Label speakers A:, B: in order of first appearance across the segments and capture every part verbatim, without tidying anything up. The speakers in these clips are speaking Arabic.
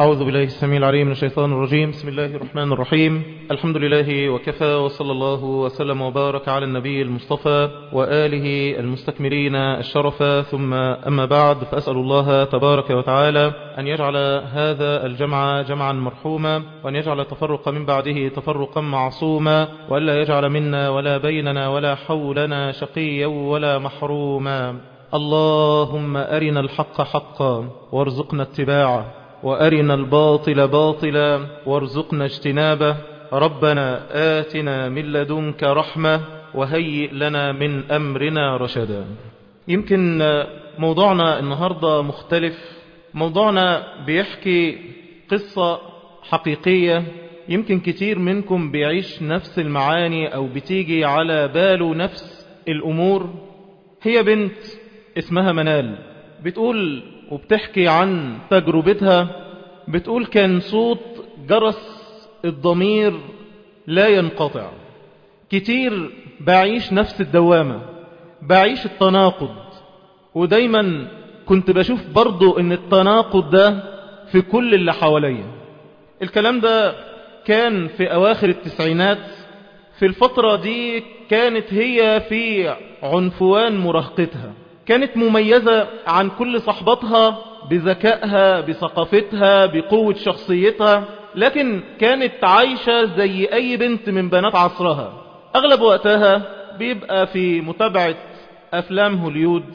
A: أعوذ بالله السميع العليم من الشيطان الرجيم. بسم الله الرحمن الرحيم. الحمد لله وكفى، وصلى الله وسلم وبارك على النبي المصطفى وآله المستكملين الشرفا، ثم أما بعد، فأسأل الله تبارك وتعالى أن يجعل هذا الجمع جمعا مرحوما، وأن يجعل التفرق من بعده تفرقا معصوما، وألا يجعل منا ولا بيننا ولا حولنا شقيا ولا محروما. اللهم أرنا الحق حقا وارزقنا اتباعه، وأرنا الباطل باطلا وارزقنا اجتنابه. ربنا آتنا من لدنك رحمة وهيئ لنا من أمرنا رشدا. يمكن موضوعنا النهاردة مختلف. موضوعنا بيحكي قصة حقيقية، يمكن كتير منكم بيعيش نفس المعاني أو بتيجي على باله نفس الأمور. هي بنت اسمها منال، بتقول وبتحكي عن تجربتها. بتقول كان صوت جرس الضمير لا ينقطع. كتير بعيش نفس الدوامة، بعيش التناقض، ودايما كنت بشوف برضو ان التناقض ده في كل اللي حواليا. الكلام ده كان في اواخر التسعينات. في الفترة دي كانت هي في عنفوان مراهقتها، كانت مميزة عن كل صحباتها بذكائها، بثقافتها، بقوة شخصيتها، لكن كانت عايشة زي أي بنت من بنات عصرها. أغلب وقتها بيبقى في متابعة أفلام هوليود،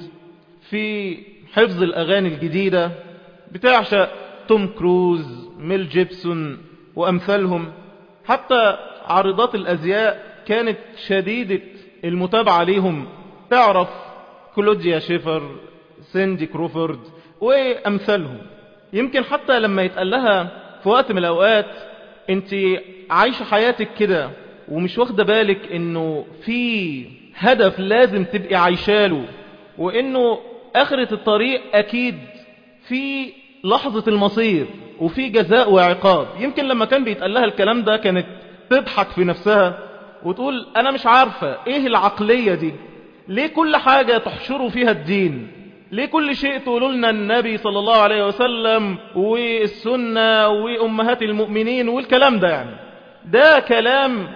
A: في حفظ الأغاني الجديدة، بتعشق توم كروز، ميل جيبسون وأمثالهم. حتى عارضات الأزياء كانت شديدة المتابعة ليهم، تعرف كلوديا شيفر، سيندي كروفورد وأمثالهم. يمكن حتى لما يتقال لها في وقت من الأوقات انت عايشة حياتك كده ومش واخدة بالك انه في هدف لازم تبقي عايشاله، وانه آخرة الطريق اكيد في لحظة المصير وفي جزاء وعقاب. يمكن لما كان بيتقال لها الكلام ده كانت تضحك في نفسها وتقول انا مش عارفة ايه العقلية دي، ليه كل حاجة تحشروا فيها الدين، ليه كل شيء تقولوا لنا النبي صلى الله عليه وسلم والسنة وأمهات المؤمنين والكلام ده. يعني ده كلام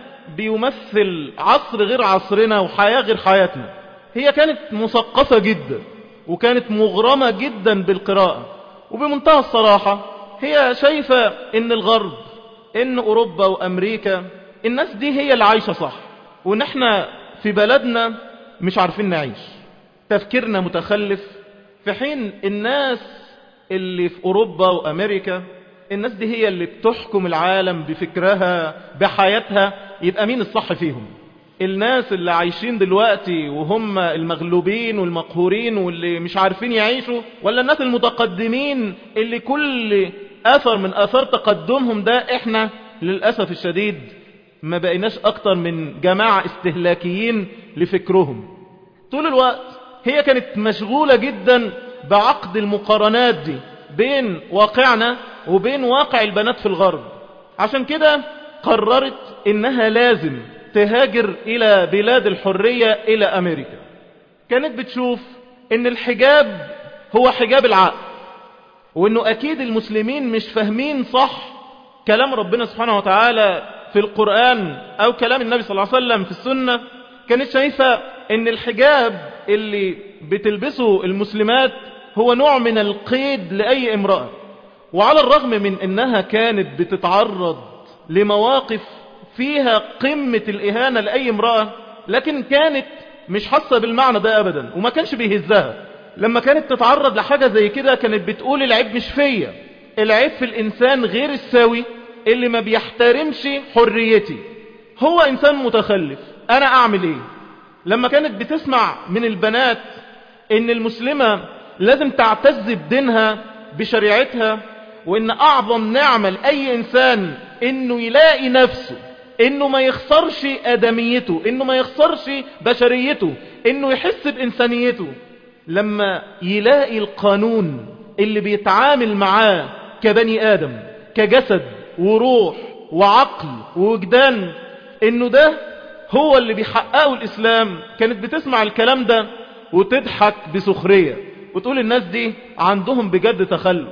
A: بيمثل عصر غير عصرنا وحياة غير حياتنا. هي كانت مثقفة جدا وكانت مغرمة جدا بالقراءة، وبمنتهى الصراحة هي شايفة ان الغرب، ان أوروبا وأمريكا، الناس دي هي اللي عايشة صح، وان احنا في بلدنا مش عارفين نعيش، تفكيرنا متخلف، في حين الناس اللي في أوروبا وأمريكا الناس دي هي اللي بتحكم العالم بفكرها بحياتها. يبقى مين الصح فيهم؟ الناس اللي عايشين دلوقتي وهم المغلوبين والمقهورين واللي مش عارفين يعيشوا، ولا الناس المتقدمين اللي كل أثر من أثار تقدمهم ده احنا للأسف الشديد ما بقيناش أكتر من جماعة استهلاكيين لفكرهم. طول الوقت هي كانت مشغولة جدا بعقد المقارنات دي بين واقعنا وبين واقع البنات في الغرب. عشان كده قررت انها لازم تهاجر الى بلاد الحرية، الى امريكا. كانت بتشوف ان الحجاب هو حجاب العقل، وانه اكيد المسلمين مش فاهمين صح كلام ربنا سبحانه وتعالى في القرآن او كلام النبي صلى الله عليه وسلم في السنة. كانت شايفة ان الحجاب اللي بتلبسه المسلمات هو نوع من القيد لأي امرأة. وعلى الرغم من انها كانت بتتعرض لمواقف فيها قمة الإهانة لأي امرأة، لكن كانت مش حاسة بالمعنى ده أبدا، وما كانش بيهزها. لما كانت تتعرض لحاجة زي كده كانت بتقول العيب مش فيا، العيب في الإنسان غير السوي اللي ما بيحترمش حريتي، هو إنسان متخلف، أنا أعمل إيه؟ لما كانت بتسمع من البنات ان المسلمة لازم تعتز بدينها بشريعتها، وان اعظم نعمة لأي انسان انه يلاقي نفسه، انه ما يخسرش ادميته، انه ما يخسرش بشريته، انه يحس بانسانيته، لما يلاقي القانون اللي بيتعامل معاه كبني ادم، كجسد وروح وعقل ووجدان، انه ده هو اللي بيحققه الإسلام. كانت بتسمع الكلام ده وتضحك بسخرية وتقول الناس دي عندهم بجد تخلف.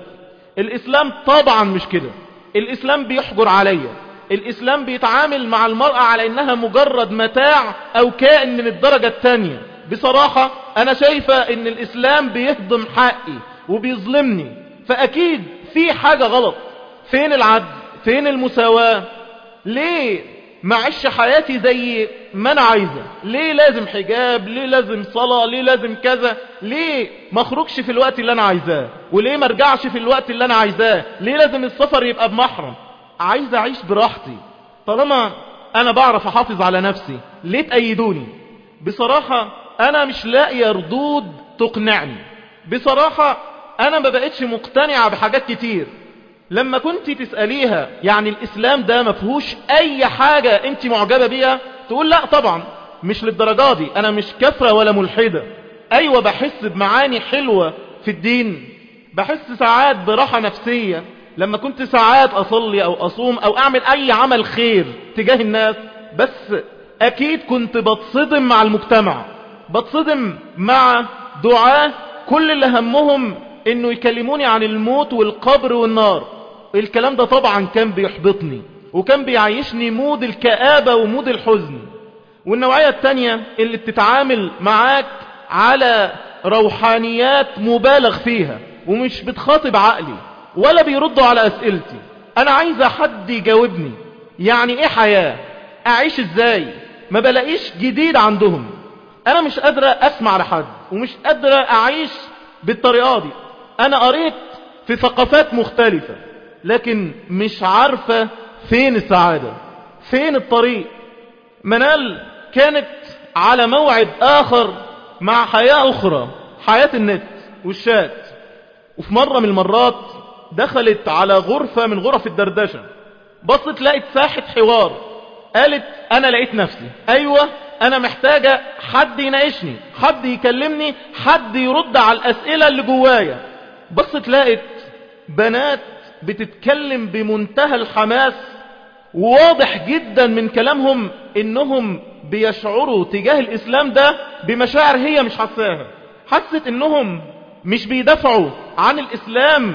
A: الإسلام طبعا مش كده. الإسلام بيحجر عليا، الإسلام بيتعامل مع المرأة على إنها مجرد متاع أو كائن من الدرجة التانية. بصراحة أنا شايفة إن الإسلام بيهضم حقي وبيظلمني، فأكيد في حاجة غلط. فين العدل؟ فين المساواة؟ ليه معيش حياتي زي ما أنا عايزة؟ ليه لازم حجاب؟ ليه لازم صلاة؟ ليه لازم كذا؟ ليه ما اخرجش في الوقت اللي أنا عايزاه؟ وليه ما ارجعش في الوقت اللي أنا عايزاه؟ ليه لازم السفر يبقى بمحرم؟ عايز أعيش براحتي. طالما أنا بعرف أحافظ على نفسي ليه تأيدوني؟ بصراحة أنا مش لاقي ردود تقنعني. بصراحة أنا ما بقتش مقتنعة بحاجات كتير. لما كنت تسأليها يعني الإسلام ده مفهوش أي حاجة أنت معجبة بيها، تقول لا طبعا مش للدرجة دي، أنا مش كفرة ولا ملحدة. أيوة بحس بمعاني حلوة في الدين، بحس ساعات براحة نفسية لما كنت ساعات أصلي أو أصوم أو أعمل أي عمل خير تجاه الناس. بس أكيد كنت بتصدم مع المجتمع، بتصدم مع دعاة كل اللي همهم إنه يكلموني عن الموت والقبر والنار. الكلام ده طبعا كان بيحبطني وكان بيعيشني مود الكآبة ومود الحزن. والنوعية التانية اللي بتتعامل معاك على روحانيات مبالغ فيها ومش بتخاطب عقلي ولا بيردوا على أسئلتي. أنا عايزة حد يجاوبني، يعني إيه حياة؟ أعيش إزاي؟ ما بلاقيش جديد عندهم. أنا مش قادرة أسمع لحد ومش قادرة أعيش بالطريقة دي. أنا قريت في ثقافات مختلفة لكن مش عارفة فين السعادة، فين الطريق. منال كانت على موعد آخر مع حياة أخرى، حياة النت والشات. وفي مرة من المرات دخلت على غرفة من غرف الدردشة، بصت لقيت ساحة حوار. قالت أنا لقيت نفسي، أيوة أنا محتاجة حد يناقشني، حد يكلمني، حد يرد على الأسئلة اللي جوايا. بصت لقيت بنات بتتكلم بمنتهى الحماس، وواضح جدا من كلامهم إنهم بيشعروا تجاه الإسلام ده بمشاعر هي مش حساها. حست إنهم مش بيدافعوا عن الإسلام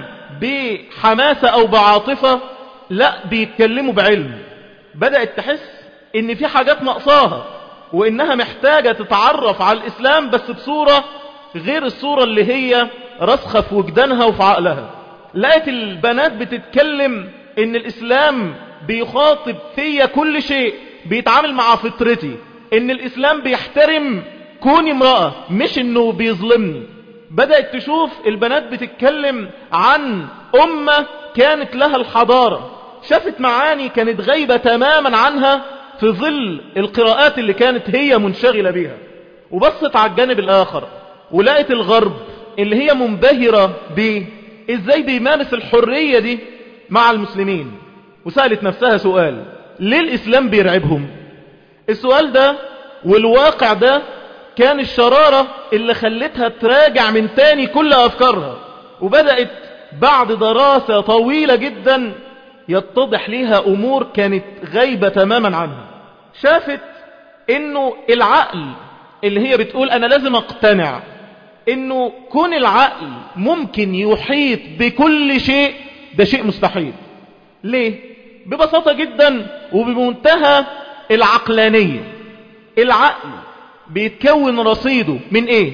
A: بحماسة أو بعاطفة، لا بيتكلموا بعلم. بدأت تحس إن في حاجات نقصاها وإنها محتاجة تتعرف على الإسلام بس بصورة غير الصورة اللي هي رسخة في وجدانها وفي عقلها. لقيت البنات بتتكلم إن الإسلام بيخاطب فيا كل شيء، بيتعامل مع فطرتي، إن الإسلام بيحترم كوني امرأة مش إنه بيظلمني. بدأت تشوف البنات بتتكلم عن أمة كانت لها الحضارة، شافت معاني كانت غايبة تماما عنها في ظل القراءات اللي كانت هي منشغلة بيها. وبصت على الجانب الآخر ولقيت الغرب اللي هي منبهرة بيه إزاي بيمارس الحرية دي مع المسلمين. وسألت نفسها سؤال: ليه الإسلام بيرعبهم؟ السؤال ده والواقع ده كان الشرارة اللي خلتها تراجع من تاني كل أفكارها. وبدأت بعد دراسة طويلة جدا يتضح ليها أمور كانت غايبة تماما عنها. شافت إنه العقل اللي هي بتقول أنا لازم أقتنع إنه كون العقل ممكن يحيط بكل شيء، ده شيء مستحيل. ليه؟ ببساطة جدا وبمنتهى العقلانية. العقل بيتكون رصيده من ايه؟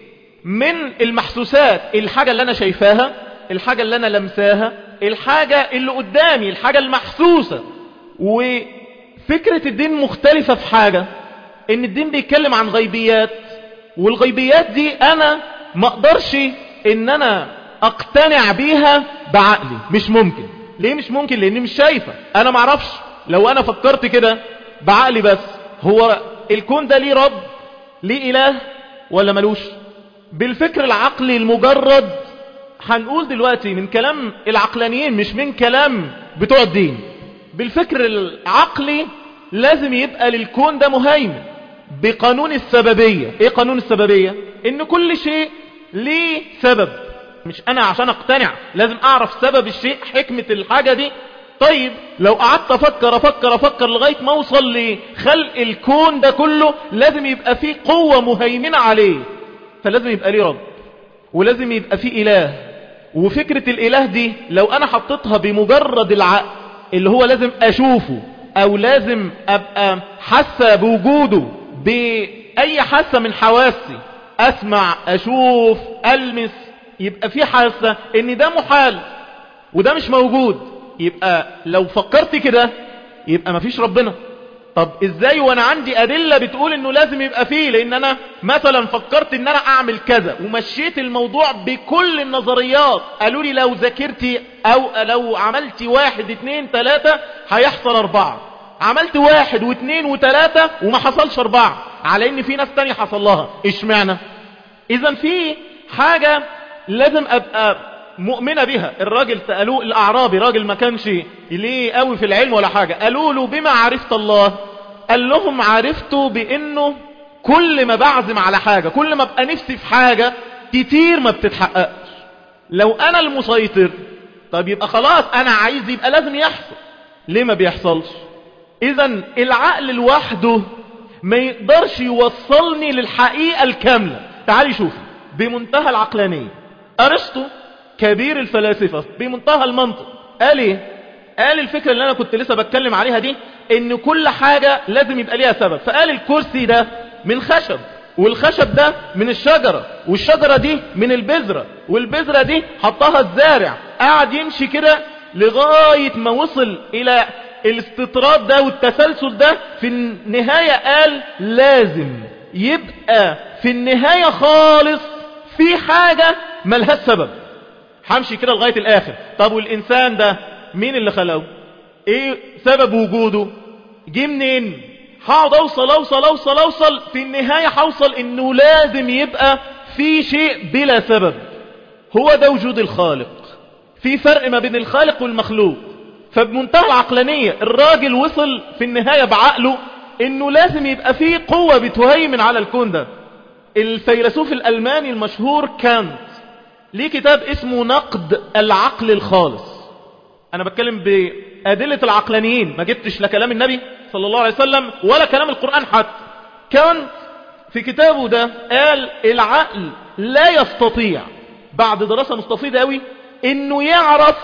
A: من المحسوسات، الحاجة اللي انا شايفاها، الحاجة اللي انا لمساها، الحاجة اللي قدامي، الحاجة المحسوسة. وفكرة الدين مختلفة في حاجة، ان الدين بيتكلم عن غيبيات، والغيبيات دي انا ما اقدرش ان انا اقتنع بيها بعقلي. مش ممكن. ليه مش ممكن؟ لاني مش شايفة، انا معرفش. لو انا فكرت كده بعقلي بس، هو الكون ده ليه رب، ليه اله ولا ملوش؟ بالفكر العقلي المجرد هنقول دلوقتي من كلام العقلانيين مش من كلام بتوع الدين. بالفكر العقلي لازم يبقى للكون ده مهيمن بقانون السببية. ايه قانون السببية؟ ان كل شيء ليه سبب، مش انا عشان اقتنع لازم اعرف سبب الشيء، حكمة الحاجة دي. طيب لو قعدت افكر افكر افكر لغاية ما اوصل لخلق الكون ده كله، لازم يبقى فيه قوة مهيمنة عليه، فلازم يبقى ليه رب، ولازم يبقى فيه اله، وفكرة الاله دي لو انا حطيتها بمجرد العقل اللي هو لازم اشوفه او لازم ابقى حاسة بوجوده باي حاسة من حواسي، اسمع اشوف المس، يبقى في حاسة ان ده محال وده مش موجود. يبقى لو فكرت كده يبقى مفيش ربنا. طب ازاي وانا عندي ادلة بتقول انه لازم يبقى فيه؟ لان انا مثلا فكرت ان انا اعمل كذا ومشيت الموضوع بكل النظريات، قالوا لي لو ذاكرتي او لو عملت واحد اتنين تلاتة هيحصل اربعة، عملت واحد واثنين وثلاثة وما حصلش اربعة، على ان في ناس تانية حصل لها. اشمعنى؟ اذا في حاجة لازم ابقى مؤمنة بها. الراجل سألوه الاعرابي، راجل ما كانش ليه قوي في العلم ولا حاجة، قالوا له بما عرفت الله؟ قال لهم عرفته بانه كل ما بعزم على حاجة، كل ما ابقى نفسي في حاجة كتير ما بتتحققش. لو انا المسيطر طب يبقى خلاص انا عايز يبقى لازم يحصل، ليه ما بيحصلش؟ اذا العقل لوحده ما يقدرش يوصلني للحقيقة الكاملة. تعالي شوفي بمنتهى العقلانية، ارسطو كبير الفلاسفة بمنتهى المنطق قال ايه؟ قال الفكرة اللي انا كنت لسه بتكلم عليها دي، ان كل حاجة لازم يبقى ليها سبب. فقال الكرسي ده من خشب، والخشب ده من الشجرة، والشجرة دي من البذرة، والبذرة دي حطها الزارع، قاعد يمشي كده لغاية ما وصل الى الاستطراد ده والتسلسل ده. في النهاية قال لازم يبقى في النهاية خالص في حاجة ملهاش سبب. همشي كده لغاية الاخر. طب والانسان ده مين اللي خلقه؟ ايه سبب وجوده؟ جه منين؟ هقعد اوصل اوصل اوصل اوصل في النهاية هوصل انه لازم يبقى في شيء بلا سبب. هو ده وجود الخالق. في فرق ما بين الخالق والمخلوق. فبمنتهى العقلانية الراجل وصل في النهاية بعقله انه لازم يبقى فيه قوة بتهيمن على الكون ده. الفيلسوف الالماني المشهور كانت ليه كتاب اسمه نقد العقل الخالص. انا بتكلم بأدلة العقلانيين، ما جبتش لا كلام النبي صلى الله عليه وسلم ولا كلام القرآن حتى. كان في كتابه ده قال العقل لا يستطيع بعد دراسة مستفيضة قوي انه يعرف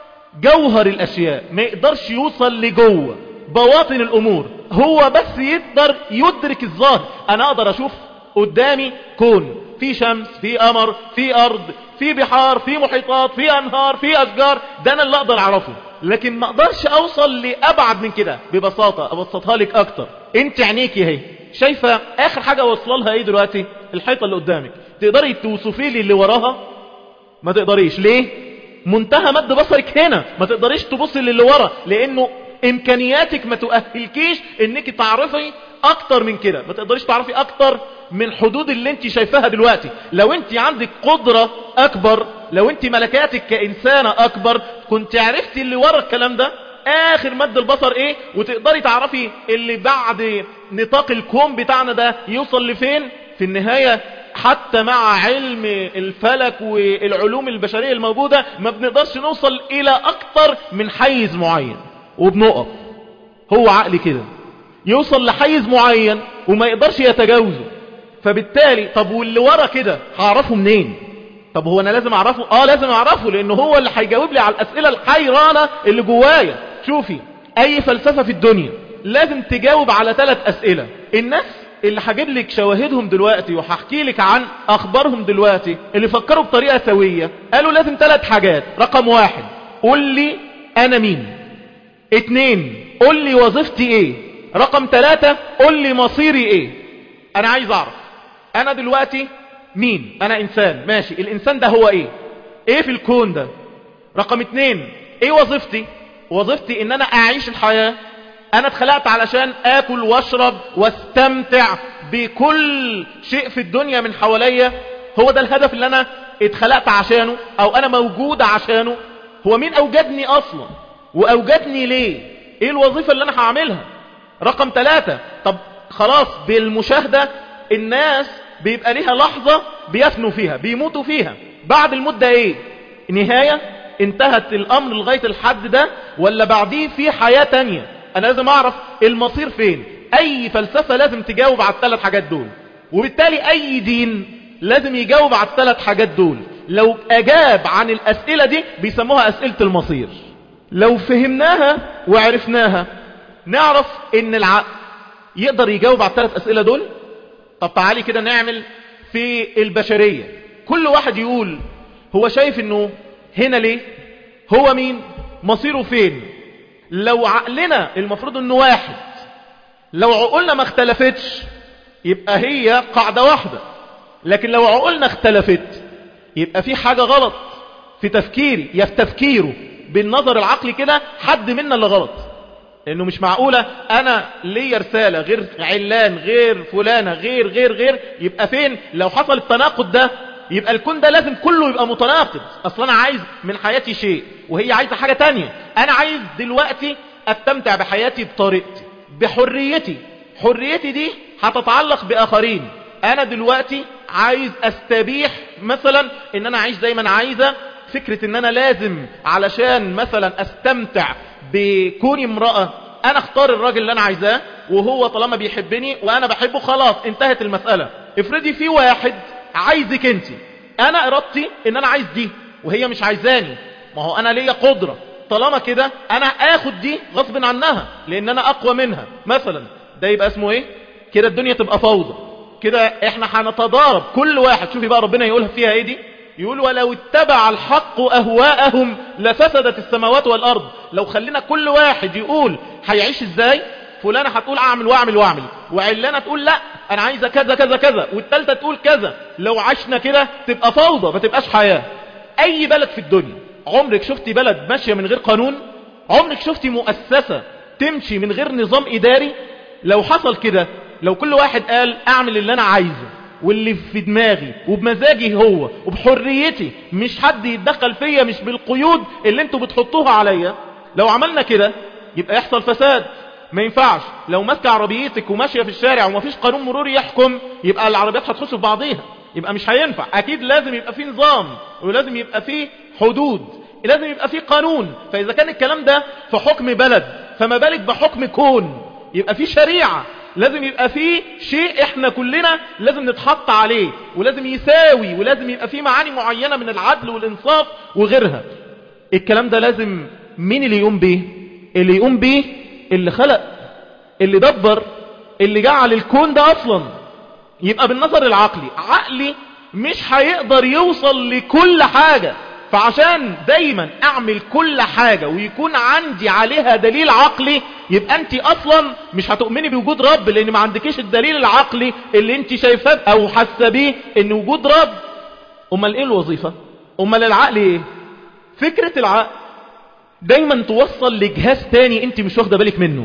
A: جوهر الاشياء، ما يقدرش يوصل لجوه بواطن الامور، هو بس يقدر يدرك الظاهر. انا اقدر اشوف قدامي كون، في شمس، في قمر، في ارض، في بحار، في محيطات، في انهار، في اشجار، ده انا اللي اقدر اعرفه. لكن ما اقدرش اوصل لابعد من كده. ببساطة ابسطها لك اكتر، انت عينيكي اهي شايفة اخر حاجة وصلها ايه دلوقتي؟ الحيطة اللي قدامك. تقدري توصفي لي اللي وراها؟ ما تقدريش. ليه؟ منتهى مد بصرك هنا، ما تقدريش تبصي للي ورا، لانه امكانياتك ما تؤهلكيش انك تعرفي اكتر من كده. ما تقدريش تعرفي اكتر من حدود اللي انت شايفاها دلوقتي. لو انت عندك قدرة اكبر، لو انت ملكاتك كانسانة اكبر، كنت عرفتي اللي ورا الكلام ده اخر مد البصر ايه، وتقدري تعرفي اللي بعد نطاق الكون بتاعنا ده يوصل لفين في النهاية. حتى مع علم الفلك والعلوم البشرية الموجودة ما بنقدرش نوصل الى اكتر من حيز معين وبنقف. هو عقلي كده يوصل لحيز معين وما يقدرش يتجاوزه. فبالتالي طب واللي ورا كده هعرفه منين؟ طب هو انا لازم اعرفه؟ اه لازم اعرفه، لانه هو اللي هيجاوب لي على الاسئلة الحيرانة اللي جوايا. شوفي اي فلسفة في الدنيا لازم تجاوب على ثلاث اسئلة. الناس اللي هجيب لك شواهدهم دلوقتي وهحكي لك عن اخبارهم دلوقتي اللي فكروا بطريقة سوية، قالوا لازم ثلاث حاجات. رقم واحد، قول لي انا مين. اتنين، قول لي وظيفتي ايه. رقم ثلاثة، قول لي مصيري ايه. انا عايز اعرف انا دلوقتي مين. انا انسان، ماشي، الانسان ده هو ايه؟ ايه في الكون ده؟ رقم اتنين، ايه وظيفتي؟ وظيفتي ان انا اعيش الحياة. انا اتخلقت علشان اكل واشرب واستمتع بكل شيء في الدنيا من حواليا. هو ده الهدف اللي انا اتخلقت عشانه او انا موجود عشانه. هو مين اوجدني اصلا واوجدني ليه؟ ايه الوظيفة اللي انا هعملها؟ رقم ثلاثة، طب خلاص بالمشاهدة الناس بيبقى ليها لحظة بيفنوا فيها، بيموتوا فيها. بعد المدة ايه؟ نهاية؟ انتهت الامر لغاية الحد ده ولا بعديه في حياة تانية؟ انا لازم اعرف المصير فين. اي فلسفة لازم تجاوب على الثلاث حاجات دول، وبالتالي اي دين لازم يجاوب على الثلاث حاجات دول. لو اجاب عن الاسئلة دي بيسموها اسئلة المصير. لو فهمناها وعرفناها نعرف ان العقل يقدر يجاوب على الثلاث اسئلة دول. طب تعالي كده نعمل في البشرية، كل واحد يقول هو شايف انه هنا ليه، هو مين، مصيره فين. لو عقلنا المفروض انه واحد، لو عقولنا ما اختلفتش يبقى هي قاعدة واحدة، لكن لو عقولنا اختلفت يبقى في حاجة غلط في تفكيري، يا في تفكيره بالنظر العقلي كده حد منا اللي غلط. لانه مش معقولة انا ليا رسالة غير علان غير فلانة غير غير غير يبقى فين. لو حصل التناقض ده يبقى الكون ده لازم كله يبقى متناقض. اصلا انا عايز من حياتي شيء وهي عايزة حاجة تانية. انا عايز دلوقتي استمتع بحياتي بطريقتي بحريتي، حريتي دي هتتعلق باخرين. انا دلوقتي عايز استبيح مثلا ان انا اعيش زي ما انا عايزة، فكرة ان انا لازم علشان مثلا استمتع بكوني امرأة انا اختار الراجل اللي انا عايزاه وهو طالما بيحبني وانا بحبه خلاص انتهت المسألة. افرضي في واحد عايزك انت، انا ارادتي ان انا عايز دي وهي مش عايزاني، ما هو انا ليا قدرة طالما كده انا اخد دي غصب عنها لان انا اقوى منها مثلا. ده يبقى اسمه ايه كده؟ الدنيا تبقى فوضى كده، احنا هنتضارب كل واحد. شوفي بقى ربنا يقولها فيها ايه دي، يقول ولو اتبع الحق اهواءهم لفسدت السماوات والارض. لو خلينا كل واحد يقول هيعيش ازاي، فلانة هتقول اعمل واعمل واعمل، وعلانة تقول لا انا عايزة كذا كذا كذا، والتالتة تقول كذا. لو عشنا كده تبقى فوضى ما تبقاش حياة. اي بلد في الدنيا عمرك شفتي بلد ماشية من غير قانون؟ عمرك شفتي مؤسسة تمشي من غير نظام اداري؟ لو حصل كده، لو كل واحد قال اعمل اللي انا عايزه واللي في دماغي وبمزاجي هو وبحريتي، مش حد يتدخل فيا، مش بالقيود اللي انتوا بتحطوها عليا، لو عملنا كده يبقى يحصل فساد. ما ينفعش لو ماسكه عربيتك وماشيه في الشارع ومفيش قانون مروري يحكم يبقى العربيات هتخش في بعضيها، يبقى مش هينفع. اكيد لازم يبقى في نظام ولازم يبقى في حدود، لازم يبقى في قانون. فاذا كان الكلام ده في حكم بلد فما بالك بحكم كون، يبقى في شريعة، لازم يبقى في شيء احنا كلنا لازم نتحط عليه، ولازم يساوي، ولازم يبقى في معاني معينة من العدل والانصاف وغيرها. الكلام ده لازم مين اللي يقوم بيه؟ اللي يقوم بيه اللي خلق، اللي دبر، اللي جعل الكون ده اصلا. يبقى بالنظر العقلي، عقلي مش هيقدر يوصل لكل حاجة، فعشان دايما اعمل كل حاجة ويكون عندي عليها دليل عقلي، يبقى انت اصلا مش هتؤمني بوجود رب، لان ما عندكيش الدليل العقلي اللي انت شايفاه او حاسه بيه ان وجود رب. امال ايه الوظيفة؟ امال العقل ايه؟ فكرة العقل دايما توصل لجهاز تاني انت مش واخده بالك منه.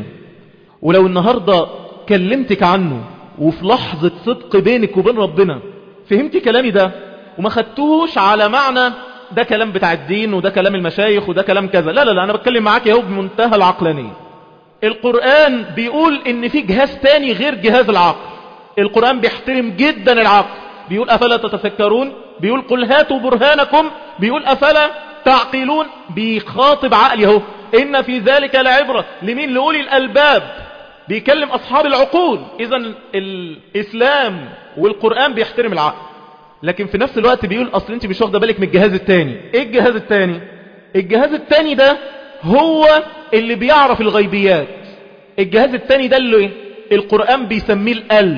A: ولو النهاردة كلمتك عنه وفي لحظة صدق بينك وبين ربنا فهمتي كلامي ده وما خدتوش على معنى ده كلام بتاع الدين وده كلام المشايخ وده كلام كذا، لا لا لا، انا بتكلم معاك اهو بمنتهى العقلانية. القرآن بيقول ان في جهاز تاني غير جهاز العقل. القرآن بيحترم جدا العقل، بيقول افلا تتفكرون، بيقول قل هاتوا برهانكم، بيقول افلا تعقلون، بيخاطب عقلي اهو. ان في ذلك لعبرة لمين؟ لأولي الالباب، بيكلم اصحاب العقول. اذا الاسلام والقرآن بيحترم العقل، لكن في نفس الوقت بيقول اصل انت مش واخده بالك من الجهاز التاني. ايه الجهاز التاني؟ الجهاز التاني ده هو اللي بيعرف الغيبيات. الجهاز التاني ده اللي القرآن بيسميه القلب.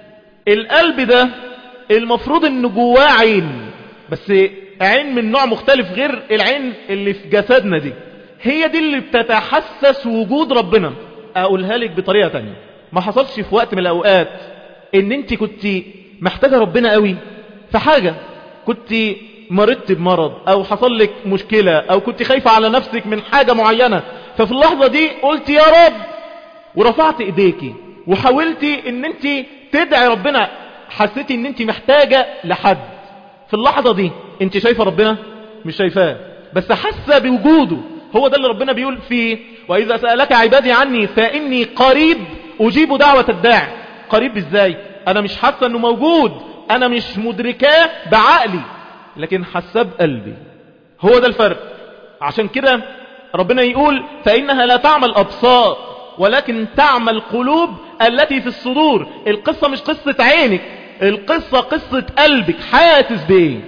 A: القلب ده المفروض ان جواه عين، بس عين من نوع مختلف غير العين اللي في جسدنا دي. هي دي اللي بتتحسس وجود ربنا. اقولها لك بطريقة تانية، ما حصلش في وقت من الاوقات ان انت كنت محتاجة ربنا قوي في حاجة، كنت مرضت بمرض او حصل لك مشكلة او كنت خايفة على نفسك من حاجة معينة، ففي اللحظة دي قلت يا رب ورفعت ايديكي وحاولتي ان انت تدعي ربنا، حسيتي ان انت محتاجة لحد. في اللحظة دي انت شايفة ربنا؟ مش شايفاه، بس حاسة بوجوده. هو ده اللي ربنا بيقول فيه واذا سألك عبادي عني فاني قريب اجيب دعوة الداعي. قريب ازاي؟ انا مش حاسة انه موجود، انا مش مدركاه بعقلي لكن حاسه بقلبي. هو ده الفرق. عشان كده ربنا يقول فإنها لا تعمى الأبصار ولكن تعمى القلوب التي في الصدور. القصة مش قصة عينك، القصة قصة قلبك، حاسس بايه.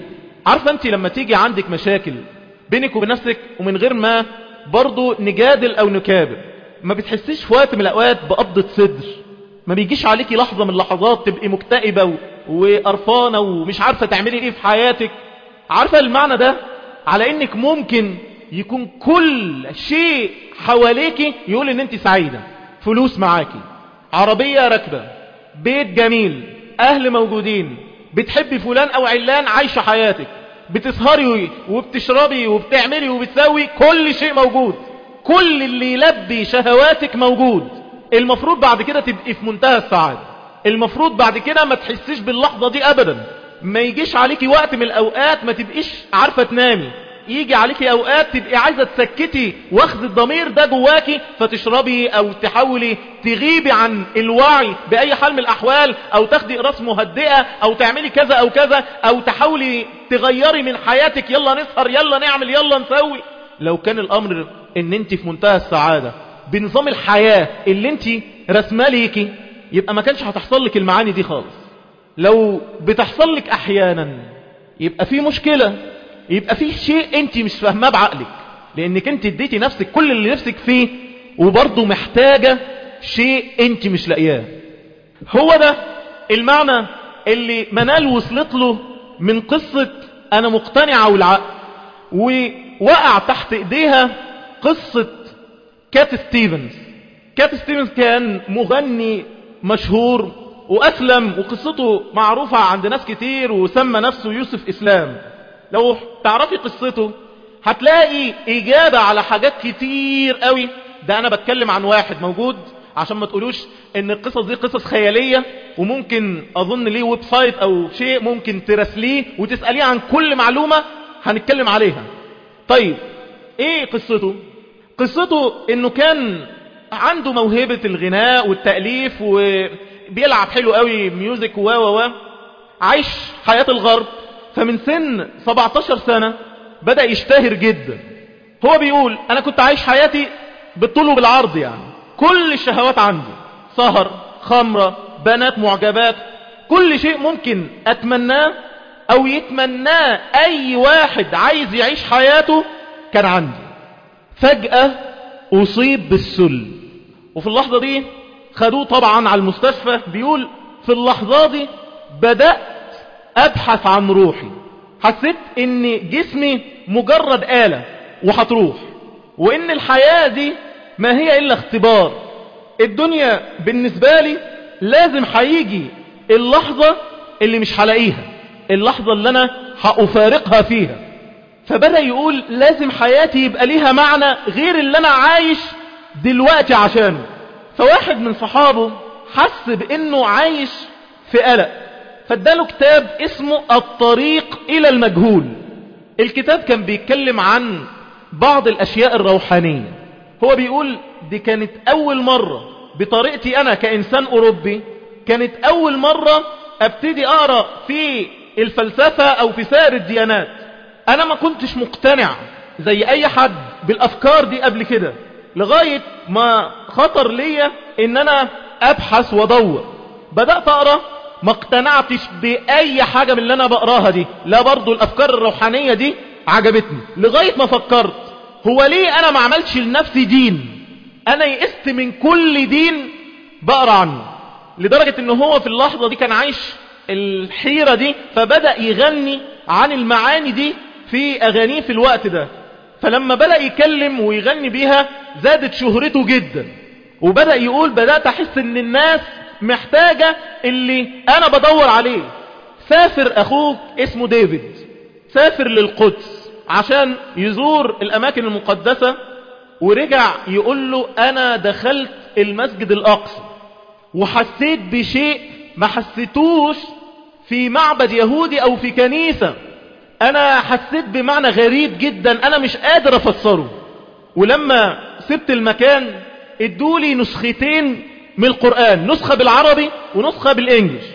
A: عارفة انت لما تيجي عندك مشاكل بينك وبين نفسك ومن غير ما برضو نجادل او نكابر، ما بتحسيش في وقت من الاوقات بقبضة صدر؟ ما بيجيش عليكي لحظة من اللحظات تبقي مكتئبة وقرفانة ومش عارفة تعملي ايه في حياتك؟ عارفة المعنى ده على انك ممكن يكون كل شيء حواليكي يقول ان انت سعيدة، فلوس معاكي، عربية راكبة، بيت جميل، اهل موجودين، بتحبي فلان او علان، عايشة حياتك، بتسهري وبتشربي وبتعملي وبتسوي، كل شيء موجود، كل اللي يلبي شهواتك موجود. المفروض بعد كده تبقي في منتهى السعادة، المفروض بعد كده ما تحسيش باللحظة دي ابدا، ما يجيش عليكي وقت من الاوقات ما تبقيش عارفة تنامي، يجي عليكي اوقات تبقي عايزة تسكتي واخذ الضمير ده جواكي فتشربي او تحاولي تغيبي عن الوعي باي حال من الاحوال، او تاخدي قراص مهدئة، او تعملي كذا او كذا، او تحاولي تغيري من حياتك، يلا نسهر، يلا نعمل، يلا نسوي. لو كان الامر ان انت في منتهى السعادة بنظام الحياة اللي انت رسمه ليكي، يبقى ما كانش هتحصل لك المعاني دي خالص. لو بتحصل لك احيانا يبقى في مشكلة، يبقى في شيء انت مش فاهماه بعقلك، لانك انت اديتي نفسك كل اللي نفسك فيه وبرضه محتاجة شيء انت مش لاقياه. هو ده المعنى اللي منال وصلت له من قصة انا مقتنعة والعقل، ووقع تحت ايديها قصة كات ستيفنز. كات ستيفنز كان مغني مشهور وأسلم، وقصته معروفة عند ناس كتير، وسمى نفسه يوسف إسلام. لو تعرفي قصته هتلاقي إجابة على حاجات كتير قوي. ده أنا بتكلم عن واحد موجود عشان ما تقولوش إن القصص دي قصص خيالية، وممكن أظن ليه ويب سايت أو شيء ممكن ترسليه وتسأليه عن كل معلومة هنتكلم عليها. طيب إيه قصته؟ قصته إنه كان عنده موهبة الغناء والتأليف وبيلعب حلو قوي ميوزك و و و عايش حياة الغرب. فمن سن سبعتاشر سنة بدأ يشتهر جدا. هو بيقول أنا كنت عايش حياتي بالطول وبالعرض، يعني كل الشهوات عندي، سهر، خمرة، بنات معجبات، كل شيء ممكن أتمناه أو يتمناه أي واحد عايز يعيش حياته كان عندي. فجأة أصيب بالسل، وفي اللحظة دي خدوه طبعا على المستشفى. بيقول في اللحظة دي بدأت أبحث عن روحي، حسيت ان جسمي مجرد آلة وهتروح، وان الحياة دي ما هي إلا اختبار. الدنيا بالنسبة لي لازم هيجي اللحظة اللي مش هلاقيها، اللحظة اللي أنا هأفارقها فيها. فبدأ يقول لازم حياتي يبقى ليها معنى غير اللي أنا عايش دلوقتي عشانه. فواحد من صحابه حس بأنه عايش في قلق، فاداله كتاب اسمه الطريق إلى المجهول. الكتاب كان بيتكلم عن بعض الأشياء الروحانية. هو بيقول دي كانت أول مرة بطريقتي أنا كإنسان أوروبي، كانت أول مرة أبتدي أقرأ في الفلسفة أو في سائر الديانات. أنا ما كنتش مقتنع زي أي حد بالأفكار دي قبل كده، لغاية ما خطر ليا إن أنا أبحث وأدور. بدأت أقرأ، ما اقتنعتش بأي حاجة من اللي أنا بقراها دي، لا برضو الأفكار الروحانية دي عجبتني، لغاية ما فكرت هو ليه أنا ما عملش لنفسي دين؟ أنا يئست من كل دين بقرأ عنه. لدرجة إنه هو في اللحظة دي كان عايش الحيرة دي، فبدأ يغني عن المعاني دي في أغانيه في الوقت ده. فلما بدأ يكلم ويغني بيها زادت شهرته جدا، وبدأ يقول بدأت أحس إن الناس محتاجة اللي أنا بدور عليه. سافر أخوه اسمه ديفيد، سافر للقدس عشان يزور الأماكن المقدسة، ورجع يقول له أنا دخلت المسجد الأقصى وحسيت بشيء ما حسيتوش في معبد يهودي أو في كنيسة. أنا حسيت بمعنى غريب جدا أنا مش قادر أفسره. ولما سبت المكان ادولي نسختين من القرآن، نسخة بالعربي ونسخة بالإنجليش.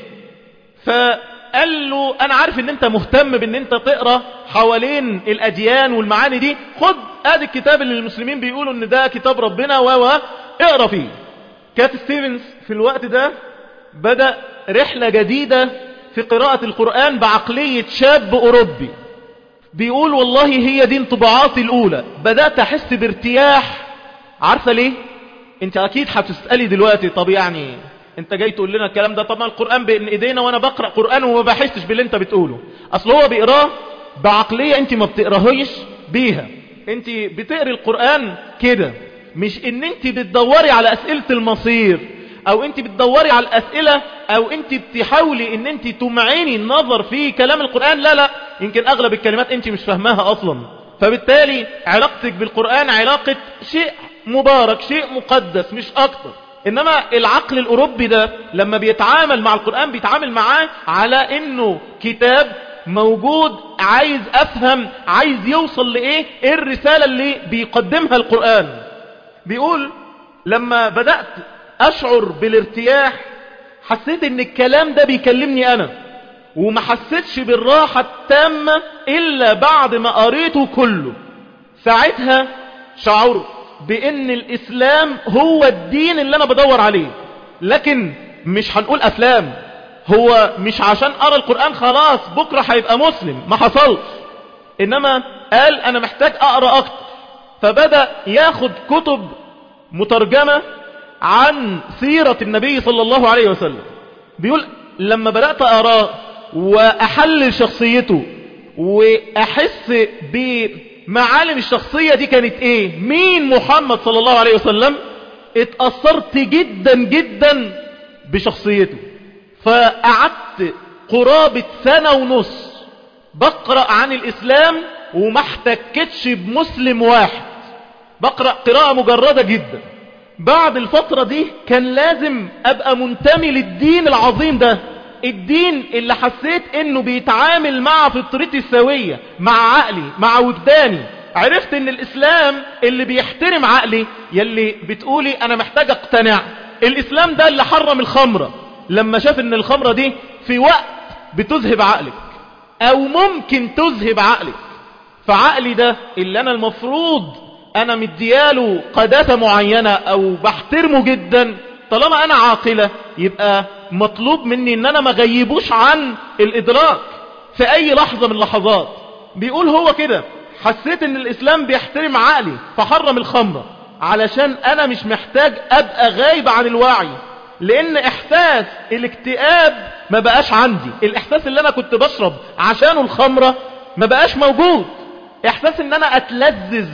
A: فقال له أنا عارف ان انت مهتم بان انت تقرأ حوالين الأديان والمعاني دي، خد ادي الكتاب اللي المسلمين بيقولوا ان ده كتاب ربنا و اقرأ فيه. كات ستيفنز في الوقت ده بدأ رحلة جديدة في قراءة القرآن بعقلية شاب أوروبي. بيقول والله هي دي انطباعاتي الأولى، بدأت أحس بارتياح. عارفة ليه؟ انت أكيد هتسألي دلوقتي طب يعني انت جاي تقول لنا الكلام ده، طب ما القرآن بين ايدينا وانا بقرأ قرآن وما بحسش باللي انت بتقوله. اصل هو بيقراه بعقلية انت ما بتقراهيش بيها، انت بتقري القرآن كده، مش ان انت بتدوري على اسئلة المصير او انت بتدوري على الاسئلة او انت بتحاولي ان انت تمعيني النظر في كلام القرآن. لا لا، يمكن اغلب الكلمات انت مش فاهماها اصلا، فبالتالي علاقتك بالقرآن علاقة شيء مبارك، شيء مقدس مش اكتر. انما العقل الاوروبي ده لما بيتعامل مع القرآن بيتعامل معاه على انه كتاب موجود، عايز افهم، عايز يوصل لايه، ايه الرسالة اللي بيقدمها القرآن. بيقول لما بدأت اشعر بالارتياح حسيت ان الكلام ده بيكلمني انا، وما حسيتش بالراحة التامة الا بعد ما قريته كله. ساعتها شعرت بان الاسلام هو الدين اللي انا بدور عليه. لكن مش هنقول افلام، هو مش عشان ارى القرآن خلاص بكرة هيبقى مسلم، ما حصلش. انما قال انا محتاج اقرأ اكتر، فبدأ ياخد كتب مترجمة عن سيرة النبي صلى الله عليه وسلم. بيقول لما بدأت أراه وأحلل شخصيته وأحس بمعالم الشخصية دي كانت إيه، مين محمد صلى الله عليه وسلم، اتأثرت جدا جدا بشخصيته. فقعدت قرابة سنة ونص بقرأ عن الإسلام وما احتكتش بمسلم واحد، بقرأ قراءة مجردة جدا. بعد الفترة دي كان لازم ابقى منتمي للدين العظيم ده، الدين اللي حسيت انه بيتعامل مع فطرتي السوية، مع عقلي، مع وجداني. عرفت ان الاسلام اللي بيحترم عقلي، يلي بتقولي انا محتاج اقتنع. الاسلام ده اللي حرم الخمرة لما شاف ان الخمرة دي في وقت بتذهب عقلك او ممكن تذهب عقلك، فعقلي ده اللي انا المفروض انا مدياله قداسة معينة او بحترمه جدا، طالما انا عاقلة يبقى مطلوب مني ان انا ما غيبوش عن الادراك في اي لحظة من اللحظات. بيقول هو كده، حسيت ان الاسلام بيحترم عقلي فحرم الخمرة علشان انا مش محتاج ابقى غايب عن الوعي، لان احساس الاكتئاب ما بقاش عندي، الاحساس اللي انا كنت بشرب عشانه الخمرة ما بقاش موجود، احساس ان انا اتلذذ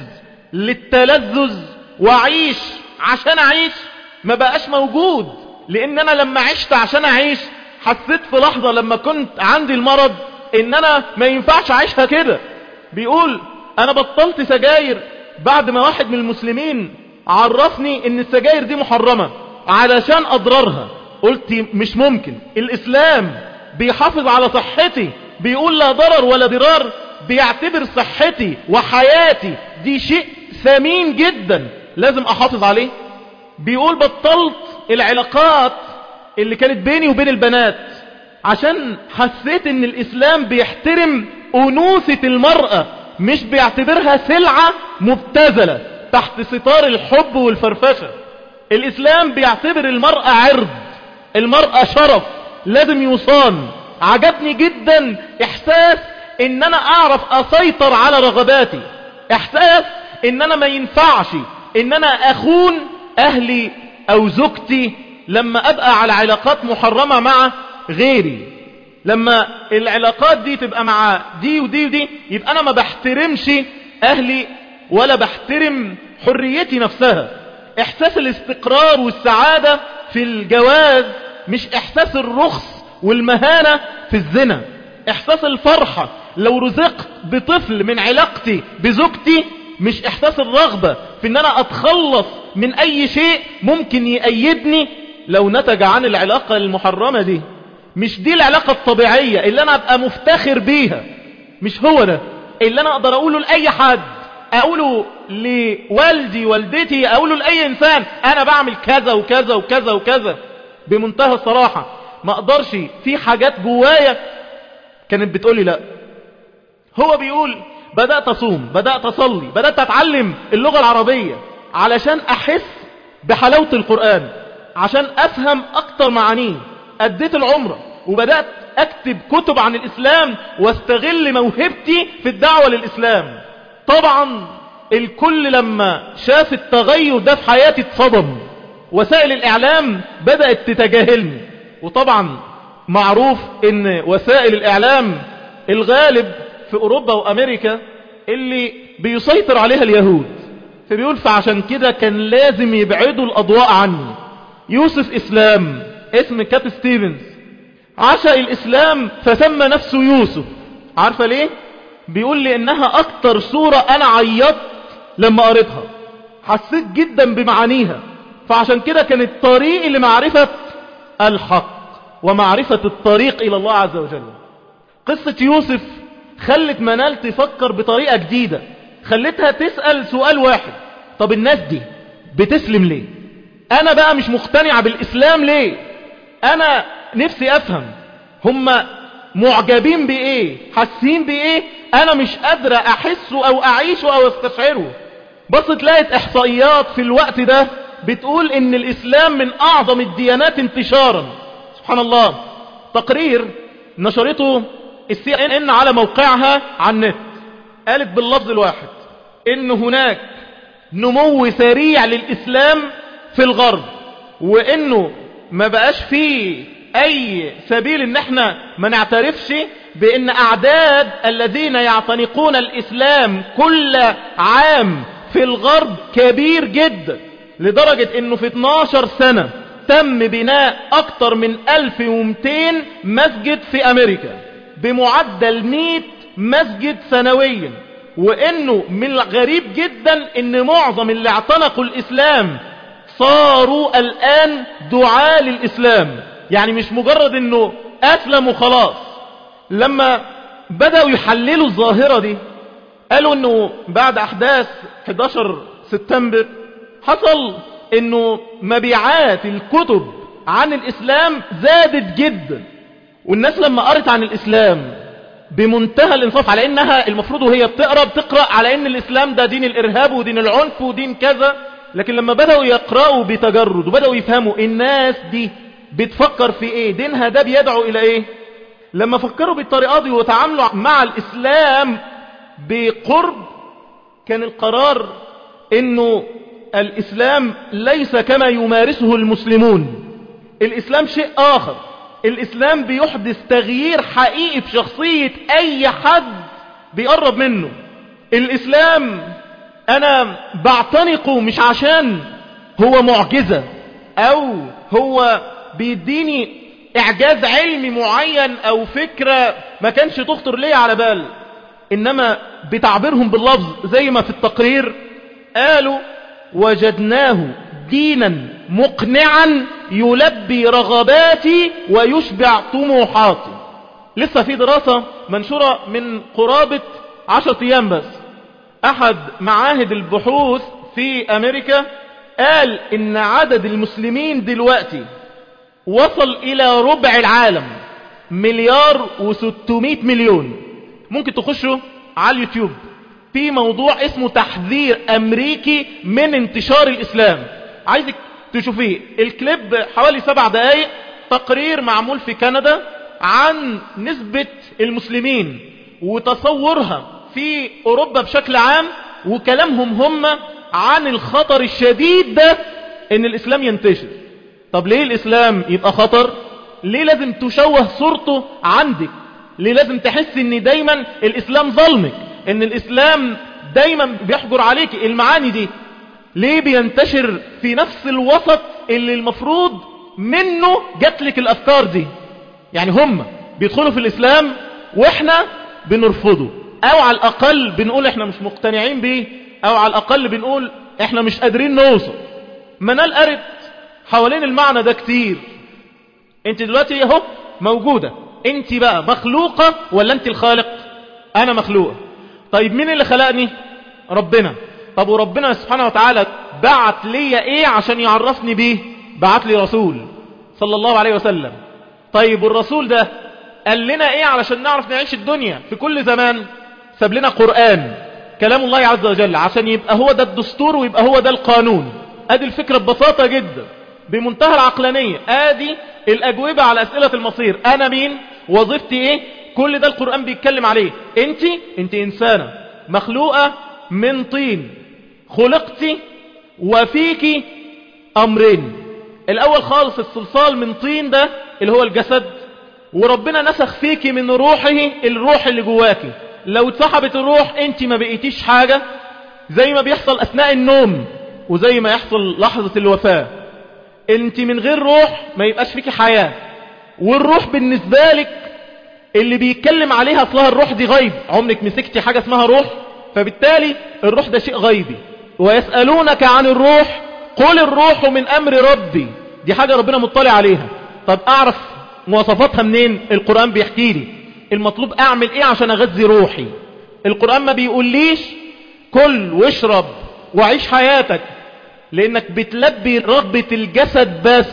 A: للتلذذ وعيش عشان اعيش ما بقاش موجود. لان انا لما عشت عشان اعيش حسيت في لحظة لما كنت عندي المرض ان انا ما ينفعش اعيشها كده. بيقول انا بطلت سجاير بعد ما واحد من المسلمين عرفني ان السجاير دي محرمة علشان اضرارها. قلت مش ممكن، الاسلام بيحافظ على صحتي، بيقول لا ضرر ولا ضرار، بيعتبر صحتي وحياتي دي شيء ثمين جدا لازم احافظ عليه. بيقول بطلت العلاقات اللي كانت بيني وبين البنات عشان حسيت ان الاسلام بيحترم انوثة المرأة، مش بيعتبرها سلعة مبتذلة تحت ستار الحب والفرفشة. الاسلام بيعتبر المرأة عرض، المرأة شرف لازم يصان. عجبني جدا احساس ان انا اعرف اسيطر على رغباتي، احساس ان انا ما ينفعش ان انا اخون اهلي او زوجتي لما ابقى على علاقات محرمة مع غيري. لما العلاقات دي تبقى مع دي ودي ودي يبقى انا ما بحترمش اهلي ولا بحترم حريتي نفسها. احساس الاستقرار والسعادة في الجواز مش احساس الرخص والمهانة في الزنا. احساس الفرحة لو رزقت بطفل من علاقتي بزوجتي مش احساس الرغبة في ان انا اتخلص من اي شيء ممكن يأيدني لو نتج عن العلاقة المحرمة دي. مش دي العلاقة الطبيعية اللي انا ابقى مفتخر بيها، مش هو ده اللي انا اقدر اقوله لأي حد، اقوله لوالدي والدتي، اقوله لأي انسان انا بعمل كذا وكذا وكذا وكذا بمنتهى الصراحة. ما اقدرش في حاجات جوايا كانت بتقولي لا. هو بيقول بدأت أصوم، بدأت أصلي، بدأت أتعلم اللغة العربية علشان أحس بحلاوة القرآن، عشان أفهم أكتر معانيه. أديت العمرة وبدأت اكتب كتب عن الاسلام واستغل موهبتي في الدعوة للاسلام. طبعا الكل لما شاف التغير ده في حياتي اتصدم، وسائل الاعلام بدأت تتجاهلني. وطبعا معروف ان وسائل الاعلام الغالب في اوروبا وامريكا اللي بيسيطر عليها اليهود، فبيقول فعشان كده كان لازم يبعدوا الاضواء عني. يوسف اسلام، اسم كات ستيفنز، عشق الاسلام فسمى نفسه يوسف. عارفة ليه؟ بيقول لي انها اكتر سورة انا عيطت لما قريتها، حسيت جدا بمعانيها، فعشان كده كانت طريقي لمعرفة الحق ومعرفة الطريق الى الله عز وجل. قصة يوسف خلت منال تفكر بطريقة جديدة، خلتها تسأل سؤال واحد: طب الناس دي بتسلم ليه؟ انا بقى مش مقتنعة بالاسلام ليه؟ انا نفسي افهم هم معجبين بايه، حاسين بايه، انا مش قادرة احسه او اعيشه او استشعره. بصت لقيت احصائيات في الوقت ده بتقول ان الاسلام من اعظم الديانات انتشارا. سبحان الله. تقرير نشرته السي ان ان على موقعها على النت، قالت باللفظ الواحد ان هناك نمو سريع للاسلام في الغرب، وانه ما بقاش فيه اي سبيل ان احنا ما نعترفش بان اعداد الذين يعتنقون الاسلام كل عام في الغرب كبير جدا، لدرجة انه في اتناشر سنة تم بناء اكتر من الف ومتين مسجد في امريكا بمعدل مئة مسجد سنويا. وانه من الغريب جدا ان معظم اللي اعتنقوا الاسلام صاروا الان دعاة للاسلام، يعني مش مجرد انه اسلموا خلاص. لما بدأوا يحللوا الظاهرة دي قالوا انه بعد احداث حداشر سبتمبر حصل انه مبيعات الكتب عن الاسلام زادت جدا، والناس لما قرت عن الاسلام بمنتهى الانصاف على انها المفروض وهي بتقرأ بتقرأ على ان الاسلام ده دين الارهاب ودين العنف ودين كذا، لكن لما بدأوا يقرأوا بتجرد وبدأوا يفهموا الناس دي بتفكر في ايه، دينها ده بيدعو الى ايه، لما فكروا بالطريقة دي وتعاملوا مع الاسلام بقرب، كان القرار انه الاسلام ليس كما يمارسه المسلمون. الاسلام شيء اخر، الاسلام بيحدث تغيير حقيقي في شخصية اي حد بيقرب منه. الاسلام انا بعتنقه مش عشان هو معجزة او هو بيديني اعجاز علمي معين او فكرة ما كانش تخطر لي على بال، انما بتعبيرهم باللفظ زي ما في التقرير قالوا: وجدناه دينا مقنعا يلبي رغباتي ويشبع طموحاتي. لسه في دراسة منشورة من قرابة عشرة ايام بس، احد معاهد البحوث في امريكا قال ان عدد المسلمين دلوقتي وصل الى ربع العالم، مليار وستمائة مليون. ممكن تخشوا على اليوتيوب في موضوع اسمه تحذير امريكي من انتشار الاسلام، عايزك تشوفيه. الكليب حوالي سبع دقايق، تقرير معمول في كندا عن نسبة المسلمين وتصورها في اوروبا بشكل عام، وكلامهم هم عن الخطر الشديد ده ان الاسلام ينتشر. طب ليه الاسلام يبقى خطر؟ ليه لازم تشوه صورته عندك؟ ليه لازم تحس ان دايما الاسلام ظلمك، ان الاسلام دايما بيحجر عليك المعاني دي؟ ليه بينتشر في نفس الوسط اللي المفروض منه جاتلك الافكار دي؟ يعني هم بيدخلوا في الاسلام واحنا بنرفضه، او على الاقل بنقول احنا مش مقتنعين بيه، او على الاقل بنقول احنا مش قادرين نوصل. منال قرت حوالين المعنى ده كتير. انت دلوقتي اهو موجودة، انت بقى مخلوقة ولا انت الخالق؟ انا مخلوقة. طيب مين اللي خلقني؟ ربنا. طب وربنا سبحانه وتعالى بعت لي ايه عشان يعرفني بيه؟ بعت لي رسول صلى الله عليه وسلم. طيب والرسول ده قال لنا ايه علشان نعرف نعيش الدنيا في كل زمان؟ ساب لنا قرآن كلام الله عز وجل عشان يبقى هو ده الدستور ويبقى هو ده القانون. ادي الفكرة ببساطة جدا. بمنتهى العقلانية. ادي الاجوبة على اسئلة المصير، انا مين، وظيفتي ايه، كل ده القرآن بيتكلم عليه. انت انت انسانة مخلوقة من طين، خلقتي وفيك امرين. الاول خالص الصلصال من طين ده اللي هو الجسد، وربنا نسخ فيك من روحه الروح اللي جواكي. لو اتسحبت الروح انت ما بقيتيش حاجة، زي ما بيحصل اثناء النوم وزي ما يحصل لحظة الوفاة. انت من غير روح ما يبقاش فيك حياة. والروح بالنسبة لك اللي بيتكلم عليها اصلها الروح دي غيب، عمرك مسكتي حاجة اسمها روح، فبالتالي الروح ده شيء غيبي. ويسألونك عن الروح قل الروح من امر ربي، دي حاجة ربنا مطلع عليها. طب اعرف مواصفاتها منين؟ القرآن بيحكي لي. المطلوب اعمل ايه عشان اغذي روحي؟ القرآن ما بيقوليش كل واشرب وعيش حياتك، لانك بتلبي رغبة الجسد بس،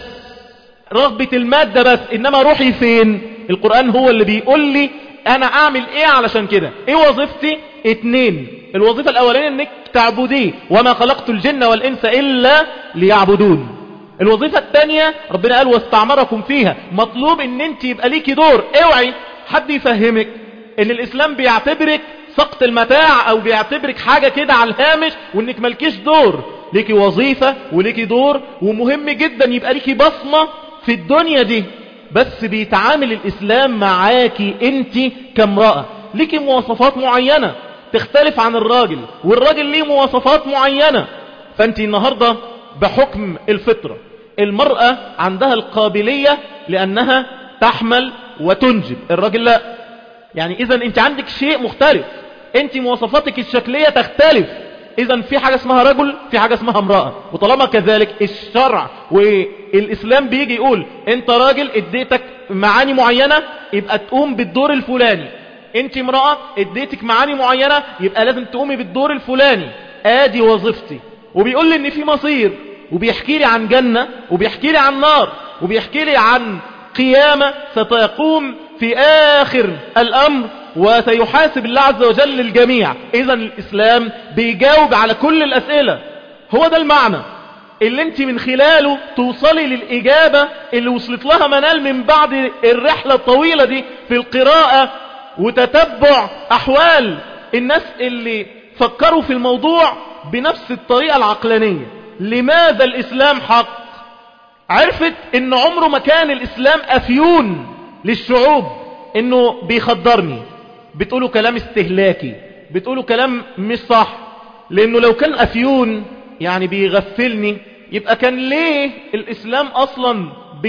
A: رغبة المادة بس، انما روحي فين؟ القرآن هو اللي بيقول لي انا اعمل ايه علشان كده. ايه وظيفتي؟ اتنين. الوظيفة الاولانية انك تعبديه، وما خلقت الجن والانس الا ليعبدون. الوظيفة الثانية ربنا قال واستعمركم فيها، مطلوب ان انت يبقى ليكي دور. اوعي حد يفهمك ان الاسلام بيعتبرك سقط المتاع او بيعتبرك حاجة كده على الهامش وانك مالكيش دور. ليكي وظيفة وليكي دور، ومهم جدا يبقى ليكي بصمة في الدنيا دي. بس بيتعامل الاسلام معاكي انت كامرأة، ليكي مواصفات معينة تختلف عن الراجل، والراجل ليه مواصفات معينة. فانت النهاردة بحكم الفطرة المرأة عندها القابلية لانها تحمل وتنجب، الراجل لا. يعني اذا انت عندك شيء مختلف، انت مواصفاتك الشكلية تختلف. اذا في حاجة اسمها رجل، في حاجة اسمها امرأة. وطالما كذلك الشرع والاسلام بيجي يقول انت راجل اديتك معاني معينة يبقى تقوم بالدور الفلاني، انت امرأة اديتك معاني معينة يبقى لازم تقومي بالدور الفلاني. ادي وظيفتي. وبيقول لي ان في مصير، وبيحكي لي عن جنة، وبيحكي لي عن نار، وبيحكي لي عن قيامة ستقوم في آخر الأمر وسيحاسب الله عز وجل الجميع. إذن الإسلام بيجاوب على كل الأسئلة. هو ده المعنى اللي انت من خلاله توصلي للإجابة اللي وصلت لها منال من بعد الرحلة الطويلة دي في القراءة وتتبع أحوال الناس اللي فكروا في الموضوع بنفس الطريقة العقلانية. لماذا الإسلام حق؟ عرفت ان عمره ما كان الإسلام أفيون للشعوب، انه بيخدرني، بتقولوا كلام استهلاكي، بتقولوا كلام مش صح. لانه لو كان أفيون يعني بيغفلني، يبقى كان ليه الإسلام أصلا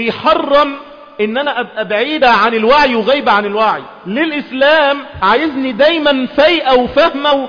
A: بيحرم ان انا ابقى بعيدة عن الوعي وغيبة عن الوعي؟ ليه الإسلام عايزني دايما فايقة وفهمة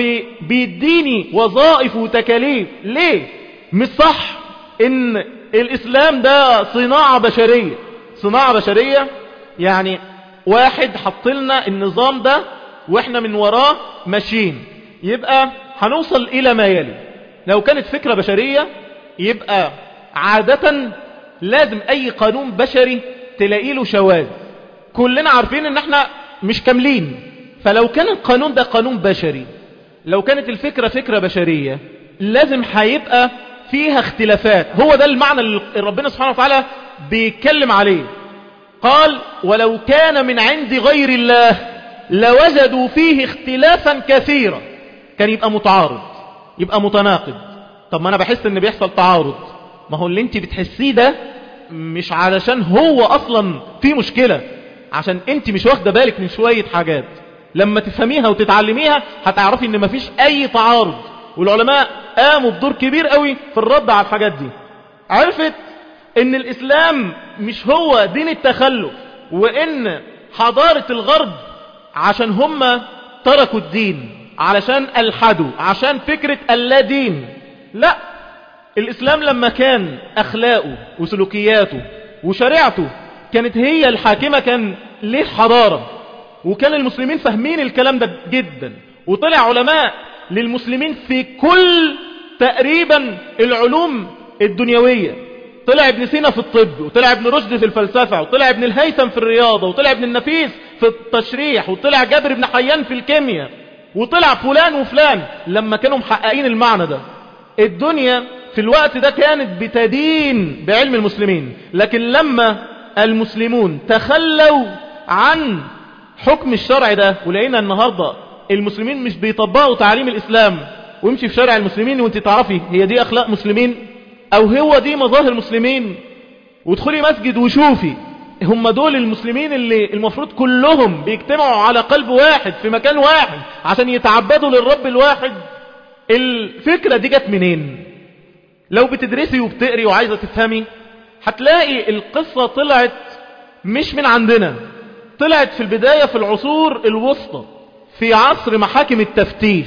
A: وبيديني وظائف وتكاليف؟ ليه؟ مش صح ان الإسلام ده صناعة بشرية. صناعة بشرية يعني واحد حط لنا النظام ده واحنا من وراه ماشيين، يبقى هنوصل الى ما يلي. لو كانت فكرة بشرية يبقى عادة لازم اي قانون بشري تلاقي له شواذ. كلنا عارفين ان احنا مش كاملين، فلو كان القانون ده قانون بشري، لو كانت الفكرة فكرة بشرية، لازم هيبقى فيها اختلافات. هو ده المعنى اللي ربنا سبحانه وتعالى بيتكلم عليه. قال ولو كان من عند غير الله لوجدوا فيه اختلافا كثيرا. كان يبقى متعارض، يبقى متناقض. طب ما انا بحس ان بيحصل تعارض. ما هو اللي انت بتحسيه ده مش علشان هو اصلا في مشكلة، عشان انت مش واخده بالك من شوية حاجات. لما تفهميها وتتعلميها هتعرفي ان مفيش اي تعارض. والعلماء قاموا بدور كبير قوي في الرد على الحاجات دي. عرفت ان الاسلام مش هو دين التخلف، وان حضارة الغرب عشان هم تركوا الدين، علشان الحدوا، عشان فكرة اللا دين. لا، الاسلام لما كان اخلاقه وسلوكياته وشريعته كانت هي الحاكمة كان ليه حضارة، وكان المسلمين فاهمين الكلام ده جدا. وطلع علماء للمسلمين في كل تقريبا العلوم الدنيوية. طلع ابن سينا في الطب، وطلع ابن رشد في الفلسفة، وطلع ابن الهيثم في الرياضة، وطلع ابن النفيس في التشريح، وطلع جابر بن حيان في الكيمياء، وطلع فلان وفلان لما كانوا محققين المعنى ده. الدنيا في الوقت ده كانت بتدين بعلم المسلمين، لكن لما المسلمون تخلوا عن حكم الشرع ده، ولقينا النهاردة المسلمين مش بيطبقوا تعاليم الإسلام، ويمشي في شارع المسلمين وانت تعرفي هي دي أخلاق مسلمين أو هو دي مظاهر مسلمين، وادخلي مسجد وشوفي هم دول المسلمين اللي المفروض كلهم بيجتمعوا على قلب واحد في مكان واحد عشان يتعبدوا للرب الواحد. الفكرة دي جت منين؟ لو بتدرسي وبتقري وعايزة تفهمي هتلاقي القصة طلعت مش من عندنا، طلعت في البداية في العصور الوسطى في عصر محاكم التفتيش،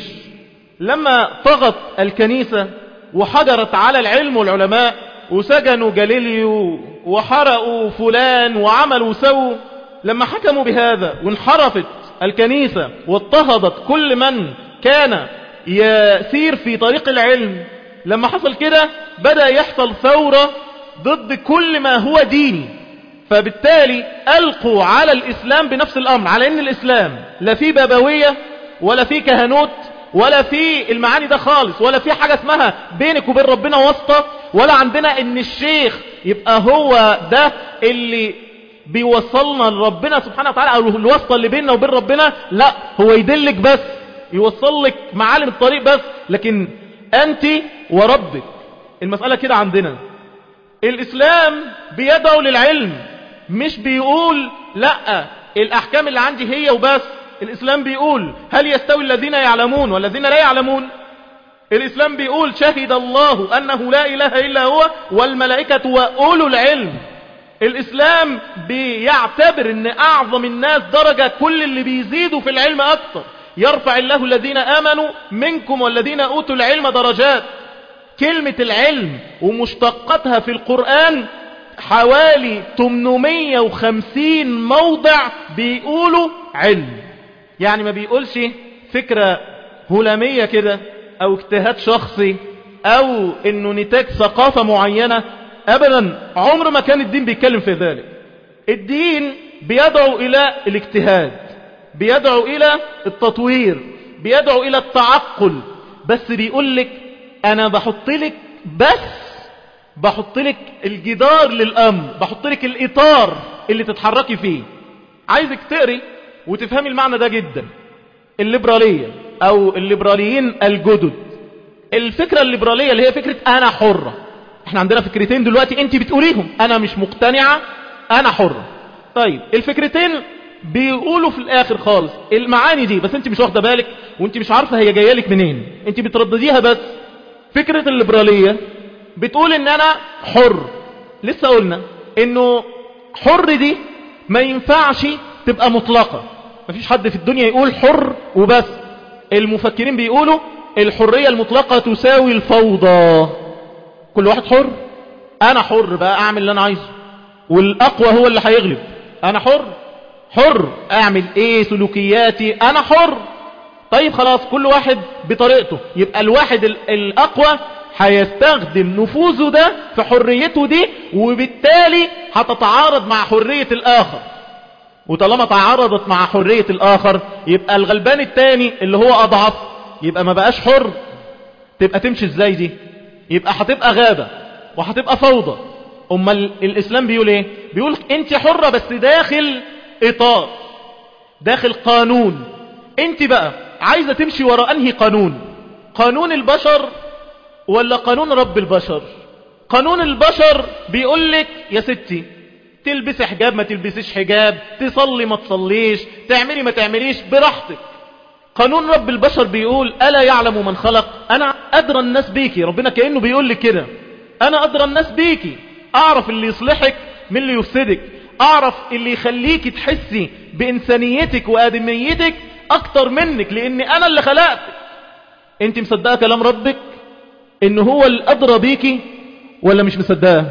A: لما طغت الكنيسة وحجرت على العلم والعلماء وسجنوا جاليليو وحرقوا فلان وعملوا وسووا. لما حكموا بهذا وانحرفت الكنيسة واضطهدت كل من كان يسير في طريق العلم، لما حصل كده بدأ يحصل ثورة ضد كل ما هو ديني، فبالتالي ألقوا على الإسلام بنفس الأمر، على أن الإسلام لا فيه بابوية ولا فيه كهنوت ولا فيه المعاني ده خالص، ولا فيه حاجة اسمها بينك وبين ربنا واسطة، ولا عندنا ان الشيخ يبقى هو ده اللي بيوصلنا لربنا سبحانه وتعالى او الواسطة اللي بيننا وبين ربنا، لا هو يدلك بس، يوصل لك معالم الطريق بس، لكن انت وربك. المسألة كده عندنا. الإسلام بيدعو للعلم، مش بيقول لا الأحكام اللي عندي هي وبس. الإسلام بيقول هل يستوي الذين يعلمون والذين لا يعلمون؟ الإسلام بيقول شهد الله أنه لا إله إلا هو والملائكة وأولو العلم. الإسلام بيعتبر أن أعظم الناس درجة كل اللي بيزيدوا في العلم أكثر، يرفع الله الذين آمنوا منكم والذين أوتوا العلم درجات. كلمة العلم ومشتقاتها في القرآن حوالي ثمانمائة وخمسين موضع بيقولوا علم، يعني ما بيقولش فكرة هلامية كده او اجتهاد شخصي او انه نتاج ثقافة معينة، ابدا. عمر ما كان الدين بيتكلم في ذلك. الدين بيدعو الى الاجتهاد، بيدعو الى التطوير، بيدعو الى التعقل، بس بيقول لك انا بحط لك بس بحط لك الجدار للامر، بحط لك الاطار اللي تتحركي فيه. عايزك تقري وتفهمي المعنى ده جدا. الليبرالية او الليبراليين الجدد، الفكرة الليبرالية اللي هي فكرة انا حرة. احنا عندنا فكرتين دلوقتي انت بتقوليهم، انا مش مقتنعة انا حرة. طيب الفكرتين بيقولوا في الاخر خالص المعاني دي، بس انت مش واخدة بالك وانت مش عارفة هي جاية لك منين، انت بتردديها بس. فكرة الليبرالية بتقول ان انا حر. لسه قلنا انه حر دي ما ينفعش تبقى مطلقة، مفيش حد في الدنيا يقول حر وبس. المفكرين بيقولوا الحرية المطلقة تساوي الفوضى. كل واحد حر، انا حر بقى اعمل اللي انا عايزه والاقوى هو اللي هيغلب. انا حر، حر اعمل ايه سلوكياتي، انا حر. طيب خلاص كل واحد بطريقته، يبقى الواحد الاقوى هيستخدم نفوذه ده في حريته دي، وبالتالي هتتعارض مع حرية الاخر، وطالما تعارضت مع حرية الاخر يبقى الغلبان التاني اللي هو اضعف يبقى ما بقاش حر. تبقى تمشي ازاي دي؟ يبقى هتبقى غابة وهتبقى فوضى. اما الاسلام بيقول ايه؟ بيقول انت حرة بس داخل اطار، داخل قانون. انت بقى عايزة تمشي وراء انهي قانون؟ قانون البشر ولا قانون رب البشر؟ قانون البشر بيقول لك يا ستي تلبس حجاب ما تلبسيش حجاب، تصلي ما تصليش، تعملي ما تعمليش، براحتك. قانون رب البشر بيقول ألا يعلم من خلق؟ أنا أدرى الناس بيكي. ربنا كأنه بيقول لك كده، أنا أدرى الناس بيكي، أعرف اللي يصلحك من اللي يفسدك، أعرف اللي يخليك تحسي بإنسانيتك وآدميتك أكتر منك، لأني أنا اللي خلقتك. أنت مصدقة كلام ربك إنه هو الأدرى بيكي ولا مش مصدقة؟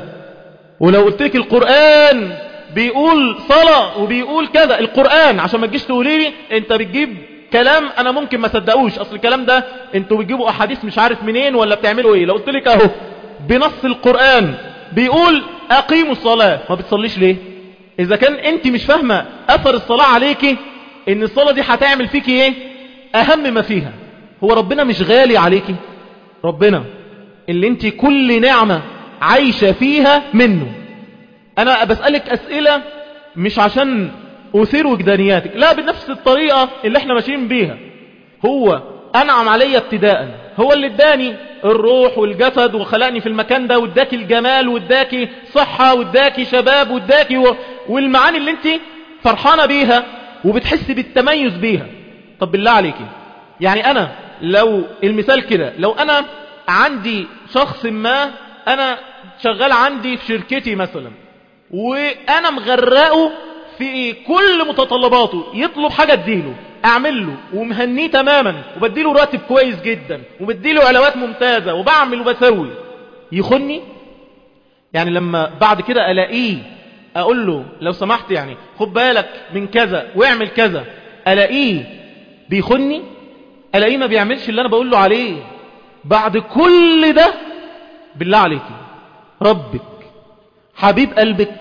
A: ولو قلت لك القرآن بيقول صلاة وبيقول كذا، القرآن، عشان ما تجيش تقولي لي انت بتجيب كلام انا ممكن ما صدقوش، اصل الكلام ده انتوا بتجيبوا احاديث مش عارف منين ولا بتعملوا ايه. لو قلت لك اهو بنص القرآن بيقول اقيموا الصلاة، ما بتصليش ليه؟ اذا كان انت مش فاهمة اثر الصلاة عليكي، ان الصلاة دي هتعمل فيكي ايه؟ اهم ما فيها، هو ربنا مش غالي عليكي؟ ربنا اللي انت كل نعمة عايشة فيها منه. انا بسألك اسئلة مش عشان اثير وجدانياتك، لا، بنفس الطريقة اللي احنا ماشيين بيها. هو انعم علي ابتداء، هو اللي اداني الروح والجسد وخلقني في المكان ده، واداكي الجمال واداكي صحة واداكي شباب واداكي و... والمعاني اللي انت فرحانة بيها وبتحسي بالتميز بيها. طب بالله عليكي، يعني انا لو المثال كده، لو انا عندي شخص ما انا شغال عندي في شركتي مثلا، وانا مغرقه في كل متطلباته، يطلب حاجة اديله اعمل له ومهنيه تماما وبديله راتب كويس جدا وبديله علاوات ممتازة وبعمل وبسوي، يخني؟ يعني لما بعد كده الاقيه اقول له لو سمحت يعني خد بالك من كذا واعمل كذا، الاقيه بيخني؟ الاقيه ما بيعملش اللي انا بقول له عليه بعد كل ده؟ بالله عليك، ربك حبيب قلبك،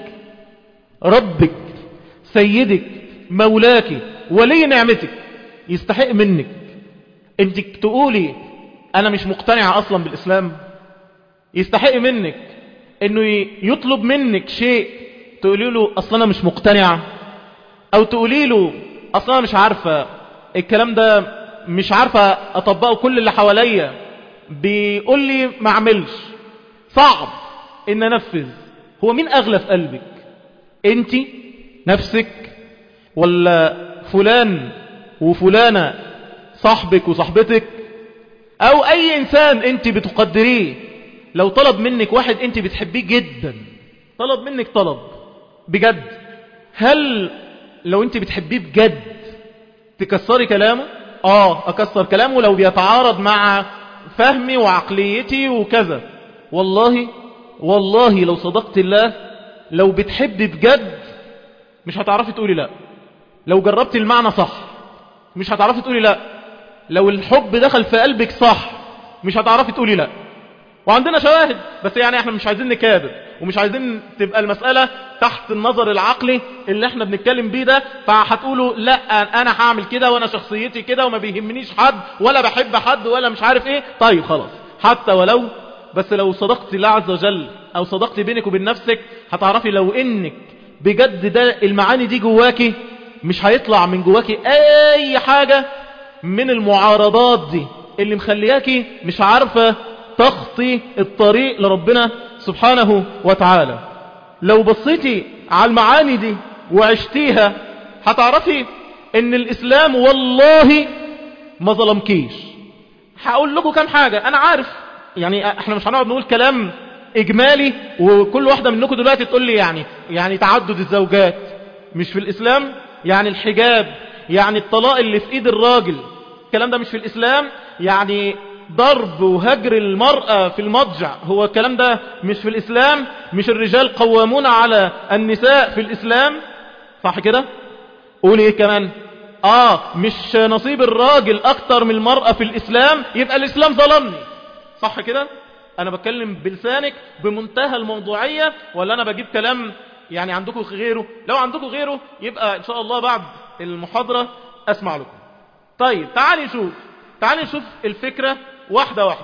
A: ربك سيدك مولاك ولي نعمتك يستحق منك انت تقولي انا مش مقتنعة اصلا بالاسلام؟ يستحق منك انه يطلب منك شيء تقولي له اصلا انا مش مقتنعة، او تقولي له اصلا انا مش عارفة الكلام ده، مش عارفة اطبقه، كل اللي حواليا بيقول لي ما اعملش، صعب ان انفذ. هو مين اغلى في قلبك؟ انت نفسك ولا فلان وفلانة صاحبك وصاحبتك، او اي انسان انت بتقدريه؟ لو طلب منك واحد انت بتحبيه جدا، طلب منك طلب بجد، هل لو انت بتحبيه بجد تكسري كلامه؟ اه اكسر كلامه لو بيتعارض مع فهمي وعقليتي وكذا. والله والله لو صدقت الله، لو بتحبي بجد مش هتعرفي تقولي لا. لو جربتي المعنى صح مش هتعرفي تقولي لا. لو الحب دخل في قلبك صح مش هتعرفي تقولي لا. وعندنا شواهد، بس يعني احنا مش عايزين نكابر ومش عايزين تبقى المسألة تحت النظر العقلي اللي احنا بنتكلم بيه ده، فهتقولوا لا انا هعمل كده وانا شخصيتي كده وما بيهمنيش حد ولا بحب حد ولا مش عارف ايه. طيب خلاص، حتى ولو، بس لو صدقت الله عز وجل او صدقت بينك وبين نفسك هتعرفي لو انك بجد ده المعاني دي جواكي مش هيطلع من جواكي اي حاجة من المعارضات دي اللي مخلياكي مش عارفة تخطي الطريق لربنا سبحانه وتعالى. لو بصيتي على المعاني دي وعشتيها هتعرفي ان الاسلام والله ما ظلمكيش. هقول لكم كام حاجة، انا عارف يعني احنا مش هنقعد نقول كلام اجمالي وكل واحدة منكم دلوقتي تقول لي يعني يعني تعدد الزوجات مش في الاسلام، يعني الحجاب، يعني الطلاق اللي في ايد الراجل الكلام ده مش في الاسلام، يعني ضرب وهجر المرأة في المضجع هو الكلام ده مش في الاسلام، مش الرجال قوامون على النساء في الاسلام، صح كده؟ قولي ايه كمان؟ اه مش نصيب الراجل اكتر من المرأة في الاسلام، يبقى الاسلام ظلمني، صح كده؟ انا بتكلم بلسانك بمنتهى الموضوعية، ولا انا بجيب كلام يعني عندكم غيره؟ لو عندكم غيره يبقى ان شاء الله بعد المحاضرة اسمع لكم. طيب تعالي نشوف تعالي نشوف الفكرة واحدة واحدة.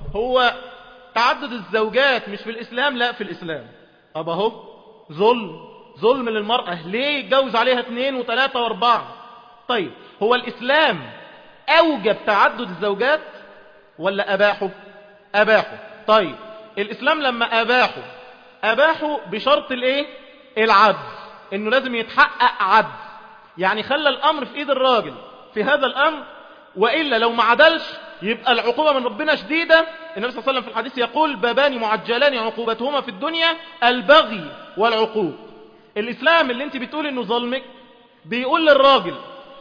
A: هو تعدد الزوجات مش في الاسلام؟ لا في الاسلام. ابا اهو ظلم ظلم للمرأة، ليه يتجوز عليها اثنين وثلاثة واربعة؟ طيب هو الاسلام اوجب تعدد الزوجات ولا اباحه؟ اباحه. طيب الاسلام لما اباحه اباحه بشرط الايه؟ العدل، انه لازم يتحقق عدل، يعني خلى الامر في ايد الراجل في هذا الامر، وإلا لو ما عدلش يبقى العقوبة من ربنا شديدة. النبي صلى الله عليه وسلم في الحديث يقول بابان معجلان عقوبتهما في الدنيا البغي والعقوق. الإسلام اللي انت بتقول انه ظلمك بيقول للراجل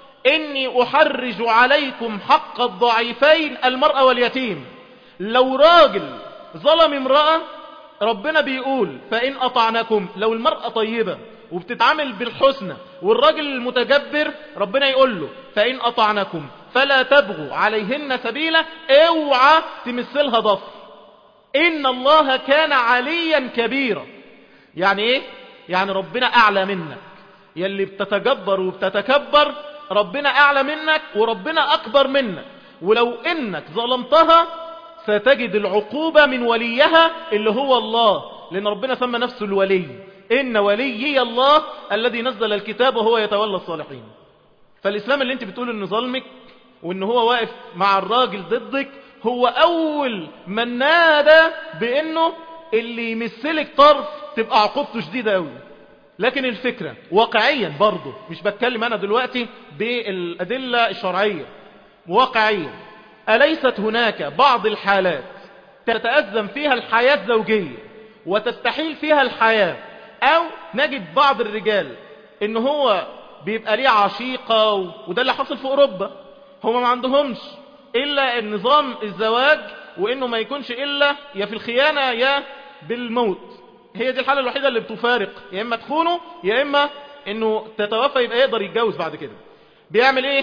A: اني احرج عليكم حق الضعيفين المرأة واليتيم. لو راجل ظلم امرأة ربنا بيقول فإن أطعنكم، لو المرأة طيبة وبتتعامل بالحسنى والراجل المتجبر ربنا يقول له فإن أطعنكم فلا تبغوا عليهن سبيلا، اوعى تمثلها ضفر، إن الله كان عليا كبيرا. يعني ايه؟ يعني ربنا أعلى منك، يلي بتتجبر وبتتكبر ربنا أعلى منك وربنا أكبر منك، ولو إنك ظلمتها ستجد العقوبة من وليها اللي هو الله، لأن ربنا سمى نفسه الولي، إن وليي الله الذي نزل الكتاب وهو يتولى الصالحين. فالإسلام اللي انت بتقول انه ظلمك وانه هو واقف مع الراجل ضدك، هو أول من نادى بأنه اللي يمثلك طرف تبقى عقوبته شديدة أوي. لكن الفكرة واقعيا برضه، مش بتكلم أنا دلوقتي بالأدلة الشرعية، واقعيا أليست هناك بعض الحالات تتأزم فيها الحياة الزوجية وتستحيل فيها الحياة، أو نجد بعض الرجال إن هو بيبقى ليه عشيقة، وده اللي حصل في أوروبا، هم ما عندهمش إلا النظام الزواج، وإنه ما يكونش إلا يا في الخيانة يا بالموت. هي دي الحالة الوحيدة اللي بتفارق، يا إما تخونه يا إما إنه تتوفى يبقى يقدر يتجوز بعد كده. بيعمل إيه؟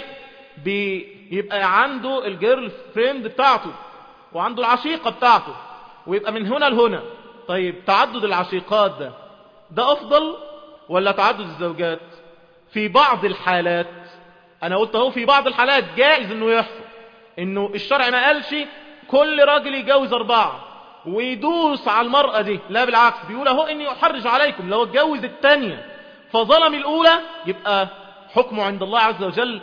A: بيبقى عنده الجيرل فريند بتاعته وعنده العشيقة بتاعته، ويبقى من هنا لهنا. طيب تعدد العشيقات ده ده أفضل ولا تعدد الزوجات؟ في بعض الحالات، أنا قلت اهو في بعض الحالات جائز إنه يحصل، إنه الشرع ما قالش كل راجل يتجوز أربعة ويدوس على المرأة دي، لا بالعكس، بيقول اهو إني أحرج عليكم لو اتجوز التانية فظلم الأولى يبقى حكمه عند الله عز وجل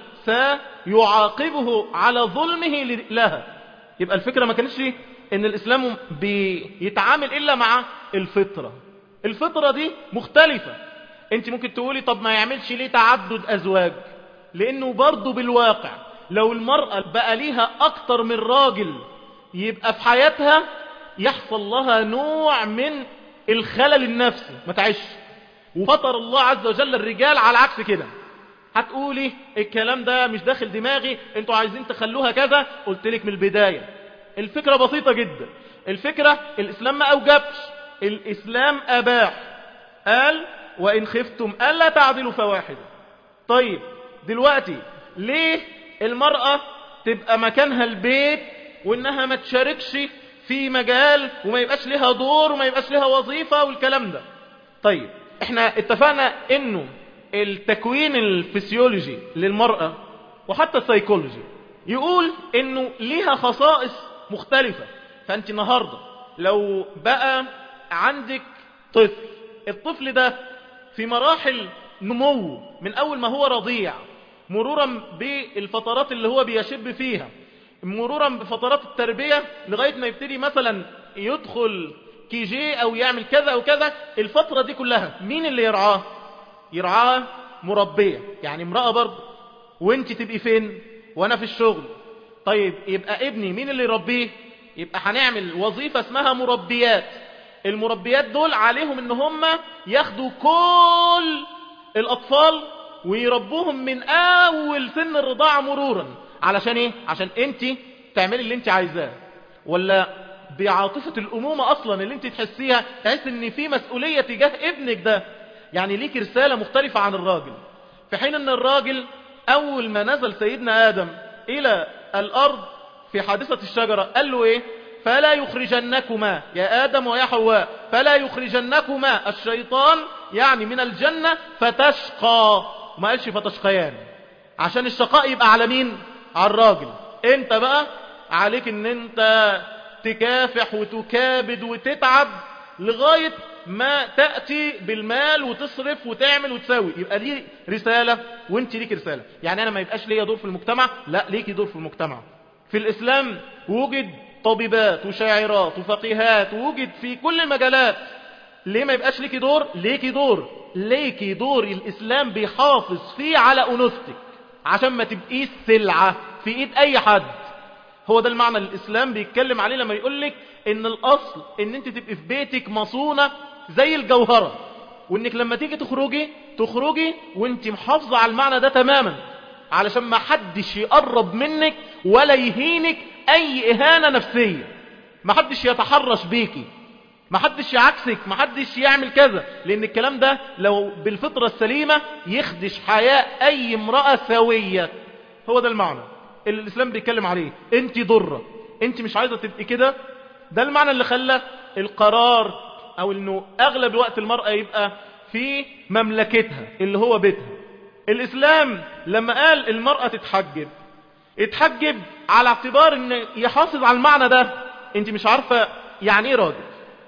A: سيعاقبه على ظلمه لها. يبقى الفكرة ما كانتش إن الإسلام بيتعامل إلا مع الفطرة. الفطرة دي مختلفة. انت ممكن تقولي طب ما يعملش ليه تعدد أزواج، لأنه برضو بالواقع لو المرأة بقى ليها أكتر من راجل يبقى في حياتها يحصل لها نوع من الخلل النفسي، ما تعيش. وفطر الله عز وجل الرجال على عكس كده. هتقولي الكلام ده مش داخل دماغي، انتوا عايزين تخلوها كذا. قلت لك من البداية الفكرة بسيطة جدا. الفكرة الإسلام ما أوجبش، الإسلام أباح، قال وإن خفتم ألا تعدلوا فواحدة. طيب دلوقتي ليه المرأة تبقى مكانها البيت وإنها ما تشاركش في مجال وما يبقاش لها دور وما يبقاش لها وظيفة والكلام ده؟ طيب احنا اتفقنا انه التكوين الفسيولوجي للمرأة وحتى السيكولوجي يقول انه ليها خصائص مختلفة. فانت النهاردة لو بقى عندك طفل، الطفل ده في مراحل نمو من اول ما هو رضيع، مرورا بالفترات اللي هو بيشب فيها، مرورا بفترات التربية لغاية ما يبتدي مثلا يدخل كي جي او يعمل كذا او كذا، الفترة دي كلها مين اللي يرعاه؟ يرعاه مربية، يعني امرأة برضه. وانت تبقي فين؟ وانا في الشغل. طيب يبقى ابني مين اللي يربيه؟ يبقى هنعمل وظيفة اسمها مربيات. المربيات دول عليهم ان هم ياخدوا كل الاطفال ويربوهم من اول سن الرضاعة مرورا. علشان ايه؟ عشان انت تعملي اللي انت عايزاه، ولا بعاطفة الامومة اصلا اللي انت تحسيها، تحس ان في مسؤولية تجاه ابنك ده، يعني ليك رسالة مختلفة عن الراجل. في حين ان الراجل اول ما نزل سيدنا ادم الى الارض في حادثة الشجرة قال له ايه؟ فلا يخرجنكما يا ادم ويا حواء، فلا يخرجنكما الشيطان يعني من الجنة فتشقى. ما قالش فتشقيان، عشان الشقاء يبقى على مين؟ على الراجل. انت بقى عليك ان انت تكافح وتكابد وتتعب لغاية ما تأتي بالمال وتصرف وتعمل وتساوي. يبقى دي رسالة وانت ليك رسالة. يعني انا ما يبقاش ليا دور في المجتمع، لا ليكي دور في المجتمع. في الاسلام وجد طبيبات وشاعرات وفقيهات، ووجد في كل المجالات. ليه ما يبقاش ليكي دور؟ ليكي دور، ليكي دور. الاسلام بيحافظ فيه على انوثتك عشان ما تبقيش سلعة في ايد اي حد. هو ده المعنى اللي الاسلام بيتكلم عليه لما يقولك ان الاصل ان انت تبقي في بيتك مصونة زي الجوهرة، وانك لما تيجي تخرجي تخرجي وانت محافظة على المعنى ده تماما، علشان ما حدش يقرب منك ولا يهينك اي اهانة نفسية، ما حدش يتحرش بيكي، ما حدش يعكسك، ما حدش يعمل كذا. لان الكلام ده لو بالفطرة السليمة يخدش حياة اي امرأة سوية. هو ده المعنى اللي الاسلام بيتكلم عليه. انت ضرة، انت مش عايزة تبقي كده. ده المعنى اللي خلى القرار او انه اغلب وقت المرأة يبقى في مملكتها اللي هو بيتها. الاسلام لما قال المرأة تتحجب، اتحجب على اعتبار ان يحافظ على المعنى ده، انت مش عارفة يعني ايه راجل،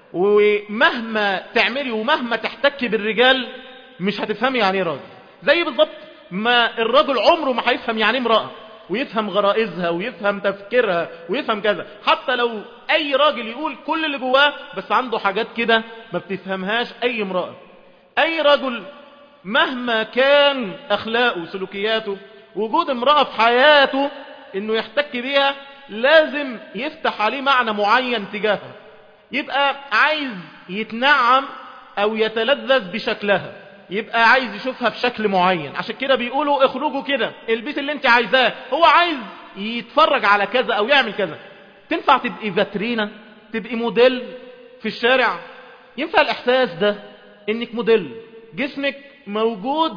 A: ومهما تعملي ومهما تحتكي بالرجال مش هتفهمي يعني ايه راجل. زي بالضبط ما الرجل عمره ما هيفهم يعني امرأة، ويفهم غرائزها ويفهم تفكيرها ويفهم كذا. حتى لو اي راجل يقول كل اللي جواه، بس عنده حاجات كده ما بتفهمهاش اي امرأة. اي رجل مهما كان اخلاقه وسلوكياته، وجود امرأة في حياته انه يحتك بيها لازم يفتح عليه معنى معين تجاهها، يبقى عايز يتنعم او يتلذذ بشكلها، يبقى عايز يشوفها بشكل معين. عشان كده بيقولوا اخرجوا كده البيت اللي انت عايزاه، هو عايز يتفرج على كذا او يعمل كذا. تنفع تبقي فاترينا، تبقي موديل في الشارع؟ ينفع الاحساس ده انك موديل، جسمك موجود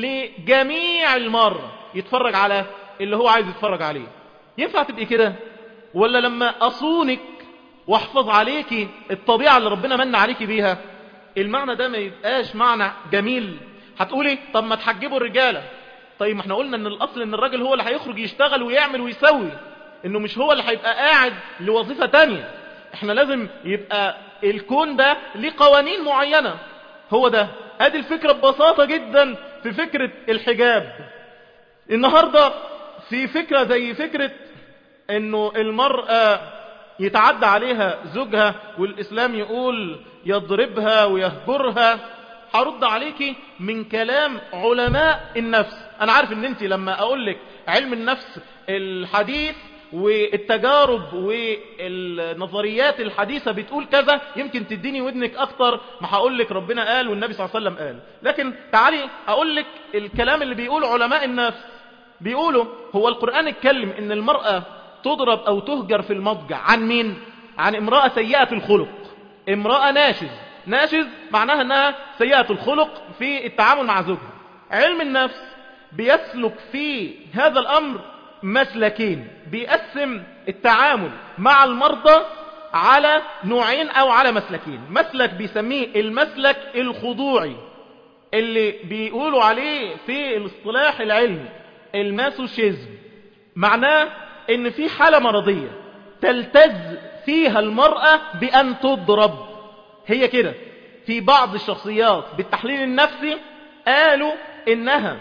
A: لجميع المرة يتفرج على اللي هو عايز يتفرج عليه؟ ينفع تبقي كده؟ ولا لما اصونك واحفظ عليكي الطبيعة اللي ربنا من عليكي بيها، المعنى ده ما يبقاش معنى جميل؟ هتقولي طب ما تحجبوا الرجالة. طيب ما احنا قلنا ان الاصل ان الراجل هو اللي هيخرج يشتغل ويعمل ويسوي، انه مش هو اللي هيبقى قاعد لوظيفة تانية. احنا لازم يبقى الكون ده ليه قوانين معينة. هو ده، ادي الفكرة ببساطة جدا في فكرة الحجاب. النهاردة في فكرة زي فكرة انه المرأة يتعدى عليها زوجها والإسلام يقول يضربها ويهجرها. هرد عليكي من كلام علماء النفس. أنا عارف أن أنت لما أقول لك علم النفس الحديث والتجارب والنظريات الحديثة بتقول كذا، يمكن تديني ودنك أكتر ما هقول لك ربنا قال والنبي صلى الله عليه وسلم قال. لكن تعالي أقول لك الكلام اللي بيقول علماء النفس. بيقولوا هو القرآن اتكلم أن المرأة تضرب أو تهجر في المضجع عن مين؟ عن امرأة سيئة الخلق، امرأة ناشز. ناشز معناها أنها سيئة الخلق في التعامل مع زوجها. علم النفس بيسلك في هذا الأمر مسلكين، بيقسم التعامل مع المرضى على نوعين أو على مسلكين. مسلك بيسميه المسلك الخضوعي، اللي بيقولوا عليه في الاصطلاح العلمي الماسوشيزم. معناه ان في حالة مرضية تلتز فيها المرأة بأن تضرب. هي كده. في بعض الشخصيات بالتحليل النفسي قالوا انها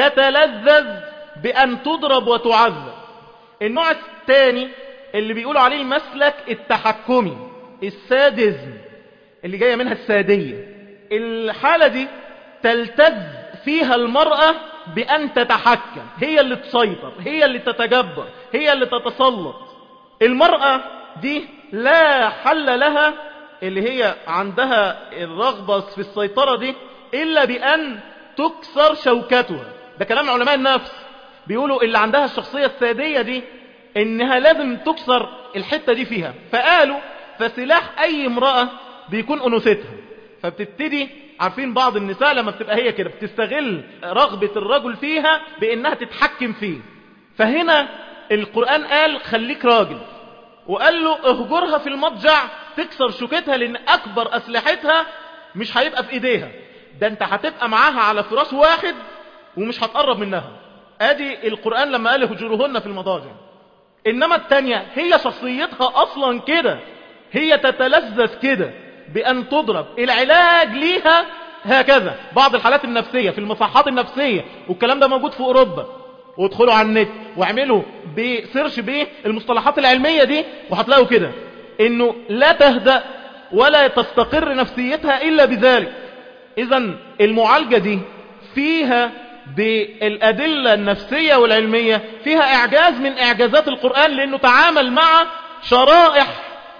A: تتلذذ بأن تضرب وتعذب. النوع الثاني اللي بيقولوا عليه المسلك التحكمي، السادزم، اللي جاية منها السادية. الحالة دي تلتز فيها المرأة بأن تتحكم، هي اللي تسيطر، هي اللي تتجبر، هي اللي تتسلط. المرأة دي لا حل لها، اللي هي عندها الرغبة في السيطرة دي، إلا بأن تكسر شوكتها. ده كلام علماء النفس. بيقولوا اللي عندها الشخصية السادية دي إنها لازم تكسر الحتة دي فيها. فقالوا فسلاح أي امرأة بيكون أنوثتها. فبتبتدي، عارفين بعض النساء لما بتبقى هي كده بتستغل رغبة الرجل فيها بأنها تتحكم فيه. فهنا القرآن قال خليك راجل، وقال له اهجرها في المضجع، تكسر شوكتها، لأن أكبر أسلحتها مش هيبقى في إيديها، ده أنت هتبقى معاها على فراش واحد ومش هتقرب منها. ادي القرآن لما قال هجرهن في المضاجع. إنما التانية هي شخصيتها أصلا كده، هي تتلذذ كده بأن تضرب. العلاج ليها هكذا. بعض الحالات النفسية في المصحات النفسية، والكلام ده موجود في أوروبا، وادخلوا على النت واعملوا بسيرش بيه المصطلحات العلمية دي، وهتلاقوا كده انه لا تهدأ ولا تستقر نفسيتها إلا بذلك. إذن المعالجة دي فيها بالأدلة النفسية والعلمية فيها إعجاز من إعجازات القرآن، لأنه تعامل مع شرائح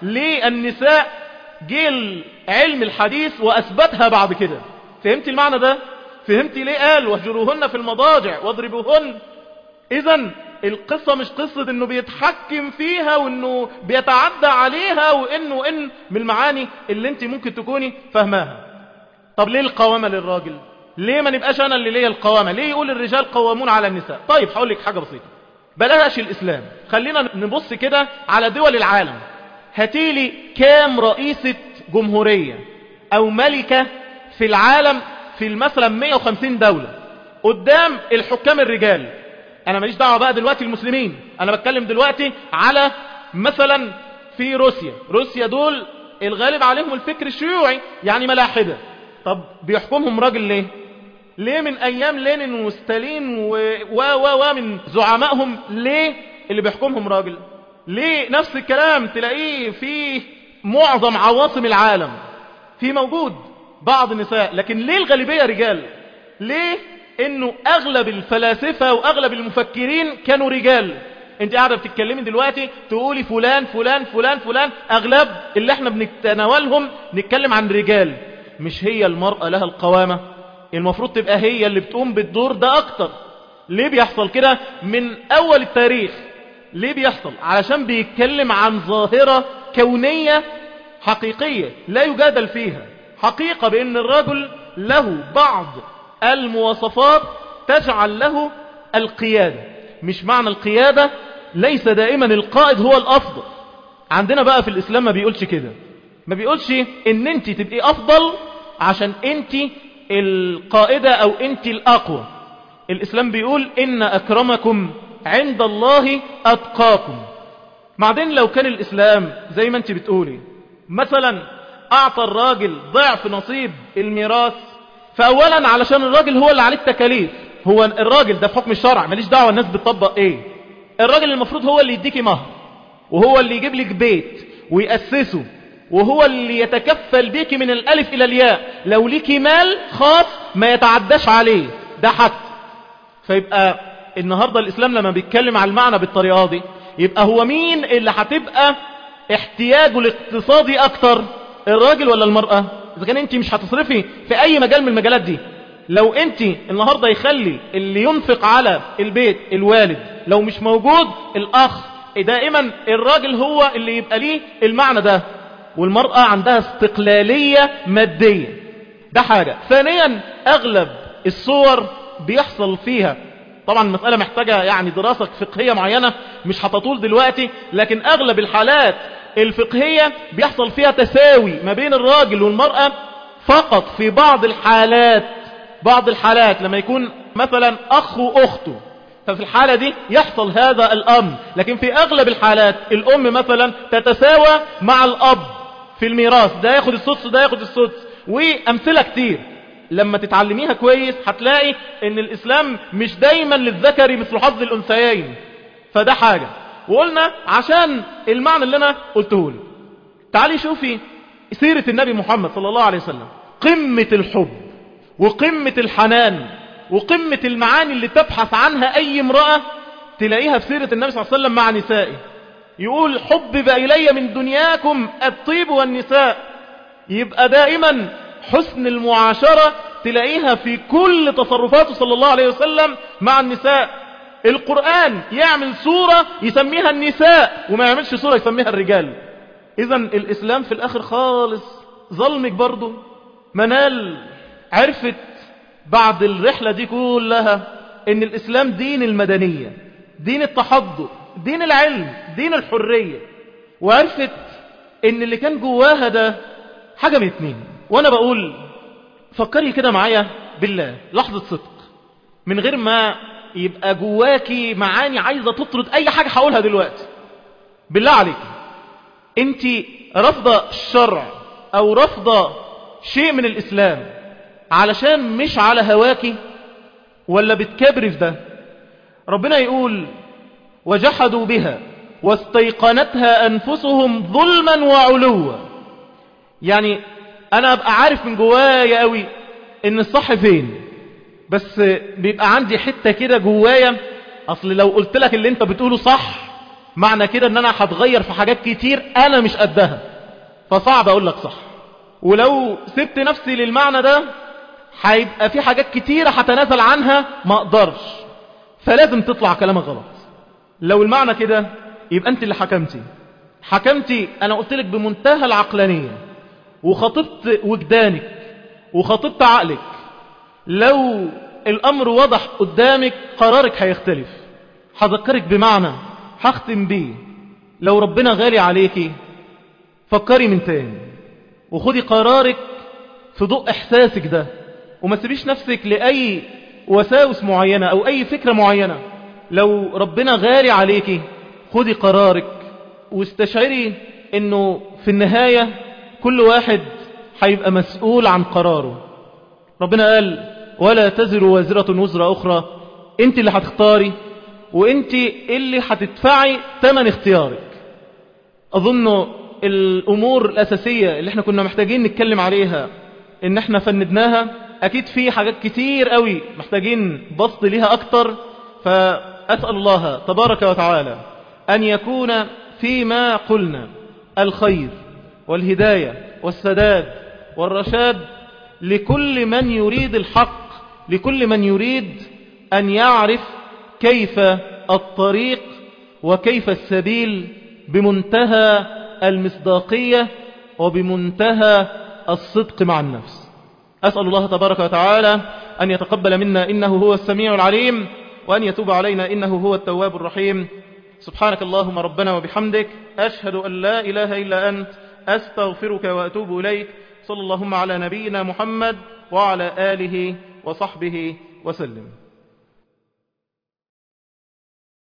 A: للنساء جيل علم الحديث وأثبتها بعد كده. فهمتي المعنى ده؟ فهمتي ليه قال واهجروهن في المضاجع واضربوهن؟ إذن القصة مش قصة انه بيتحكم فيها وانه بيتعدى عليها وانه ان من المعاني اللي انت ممكن تكوني فهماها. طب ليه القوامة للراجل؟ ليه ما نبقاش انا اللي ليا القوامة؟ ليه يقول الرجال قوامون على النساء؟ طيب هقول لك حاجة بسيطة، بلاش الاسلام، خلينا نبص كده على دول العالم. هاتيلي كام رئيسة جمهورية او ملكة في العالم في مثلا مئة وخمسين دولة قدام الحكام الرجال. انا ماليش دعوة بقى دلوقتي المسلمين، انا بتكلم دلوقتي على مثلا في روسيا. روسيا دول الغالب عليهم الفكر الشيوعي، يعني ملاحدة. طب بيحكمهم راجل ليه؟ ليه من ايام لينين وستالين و و و من زعمائهم ليه اللي بيحكمهم راجل؟ ليه نفس الكلام تلاقيه في معظم عواصم العالم، في موجود بعض النساء، لكن ليه الغالبية رجال؟ ليه انه اغلب الفلاسفة واغلب المفكرين كانوا رجال؟ انت قاعدة بتتكلمي دلوقتي تقولي فلان فلان فلان فلان، اغلب اللي احنا بنتناولهم نتكلم عن رجال. مش هي المرأة لها القوامة؟ المفروض تبقى هي اللي بتقوم بالدور ده اكتر. ليه بيحصل كده من اول التاريخ؟ ليه بيحصل؟ علشان بيتكلم عن ظاهرة كونية حقيقية لا يجادل فيها، حقيقة بان الرجل له بعض المواصفات تجعل له القيادة. مش معنى القيادة ليس دائما القائد هو الافضل. عندنا بقى في الاسلام ما بيقولش كده، ما بيقولش ان انت تبقي افضل عشان انت القائدة او انت الاقوى. الاسلام بيقول ان اكرمكم عند الله اتقاكم. بعدين لو كان الاسلام زي ما انت بتقولي مثلا اعطى الراجل ضعف نصيب الميراث، فاولا علشان الراجل هو اللي عليه التكاليف، هو الراجل ده في حكم الشرع ماليش دعوة الناس بتطبق ايه. الراجل المفروض هو اللي يديكي مهر، وهو اللي يجيب لك بيت ويأسسه، وهو اللي يتكفل بيك من الالف الى الياء. لو ليكي مال خاص ما يتعداش عليه، ده حق. فيبقى النهاردة الاسلام لما بيتكلم على المعنى بالطريقة دي، يبقى هو مين اللي هتبقى احتياجه الاقتصادي اكتر، الراجل ولا المرأة؟ اذا كان انت مش هتصرفي في اي مجال من المجالات دي، لو انت النهاردة يخلي اللي ينفق على البيت الوالد، لو مش موجود الاخ، دائما الراجل هو اللي يبقى ليه المعنى ده، والمرأة عندها استقلالية مادية. ده حاجة. ثانيا اغلب الصور بيحصل فيها، طبعا المسألة محتاجة يعني دراسة فقهية معينة مش هتطول دلوقتي، لكن اغلب الحالات الفقهية بيحصل فيها تساوي ما بين الراجل والمرأة فقط في بعض الحالات. بعض الحالات لما يكون مثلا اخ واخته، ففي الحالة دي يحصل هذا الامر، لكن في اغلب الحالات الام مثلا تتساوى مع الاب في الميراث، ده ياخد السدس وده ياخد السدس، وامثلة كتير. لما تتعلميها كويس هتلاقي ان الاسلام مش دايما للذكر مثل حظ الانثيين. فده حاجة. وقلنا عشان المعنى اللي انا قلته لك، تعالي شوفي سيرة النبي محمد صلى الله عليه وسلم، قمة الحب وقمة الحنان وقمة المعاني اللي تبحث عنها اي امرأة تلاقيها في سيرة النبي صلى الله عليه وسلم مع نسائه. يقول حبب الي من دنياكم الطيب والنساء. يبقى دائما حسن المعاشرة تلاقيها في كل تصرفاته صلى الله عليه وسلم مع النساء. القرآن يعمل سورة يسميها النساء وما يعملش سورة يسميها الرجال. اذا الاسلام في الاخر خالص ظلمك برضو. منال عرفت بعد الرحلة دي كلها ان الاسلام دين المدنية، دين التحضر، دين العلم، دين الحرية، وعرفت ان اللي كان جواها ده حاجة من اتنين. وانا بقول فكري كده معايا بالله لحظة صدق، من غير ما يبقى جواكي معاني عايزة تطرد اي حاجة هقولها دلوقتي. بالله عليك، انت رفضة الشرع او رفضة شيء من الاسلام علشان مش على هواكي، ولا بتكبري في ده؟ ربنا يقول وجحدوا بها واستيقنتها انفسهم ظلما وعلوا. يعني انا ابقى عارف من جوايا قوي ان الصح فين، بس بيبقى عندي حتة كده جوايا، اصل لو قلت لك اللي انت بتقوله صح معنى كده ان انا هتغير في حاجات كتير انا مش قدها، فصعب اقول لك صح. ولو سبت نفسي للمعنى ده هيبقى في حاجات كتيرة هتنازل عنها ما اقدرش، فلازم تطلع كلامك غلط. لو المعنى كده يبقى انت اللي حكمتي حكمتي انا قلت لك بمنتهى العقلانية، وخطبت وجدانك وخطبت عقلك. لو الامر وضح قدامك قرارك هيختلف. هذكرك بمعنى هختم بيه، لو ربنا غالي عليكي فكري من تاني وخدي قرارك في ضوء احساسك ده، وما تسيبيش نفسك لأي وساوس معينة أو أي فكرة معينة. لو ربنا غالي عليكي خدي قرارك واستشعري انه في النهاية كل واحد هيبقى مسؤول عن قراره. ربنا قال ولا تزر وازرة وزر أخرى، انت اللي هتختاري وانت اللي هتدفعي ثمن اختيارك. أظن الأمور الأساسية اللي احنا كنا محتاجين نتكلم عليها ان احنا فندناها. أكيد في حاجات كتير قوي محتاجين بسط ليها أكتر، فأسأل الله تبارك وتعالى أن يكون فيما قلنا الخير والهداية والسداد والرشاد لكل من يريد الحق، لكل من يريد أن يعرف كيف الطريق وكيف السبيل بمنتهى المصداقية وبمنتهى الصدق مع النفس. أسأل الله تبارك وتعالى أن يتقبل منا إنه هو السميع العليم، وأن يتوب علينا إنه هو التواب الرحيم. سبحانك اللهم ربنا وبحمدك، أشهد أن لا إله إلا أنت، أستغفرك وأتوب إليك. صلى اللهم على نبينا محمد وعلى آله وصحبه وسلم.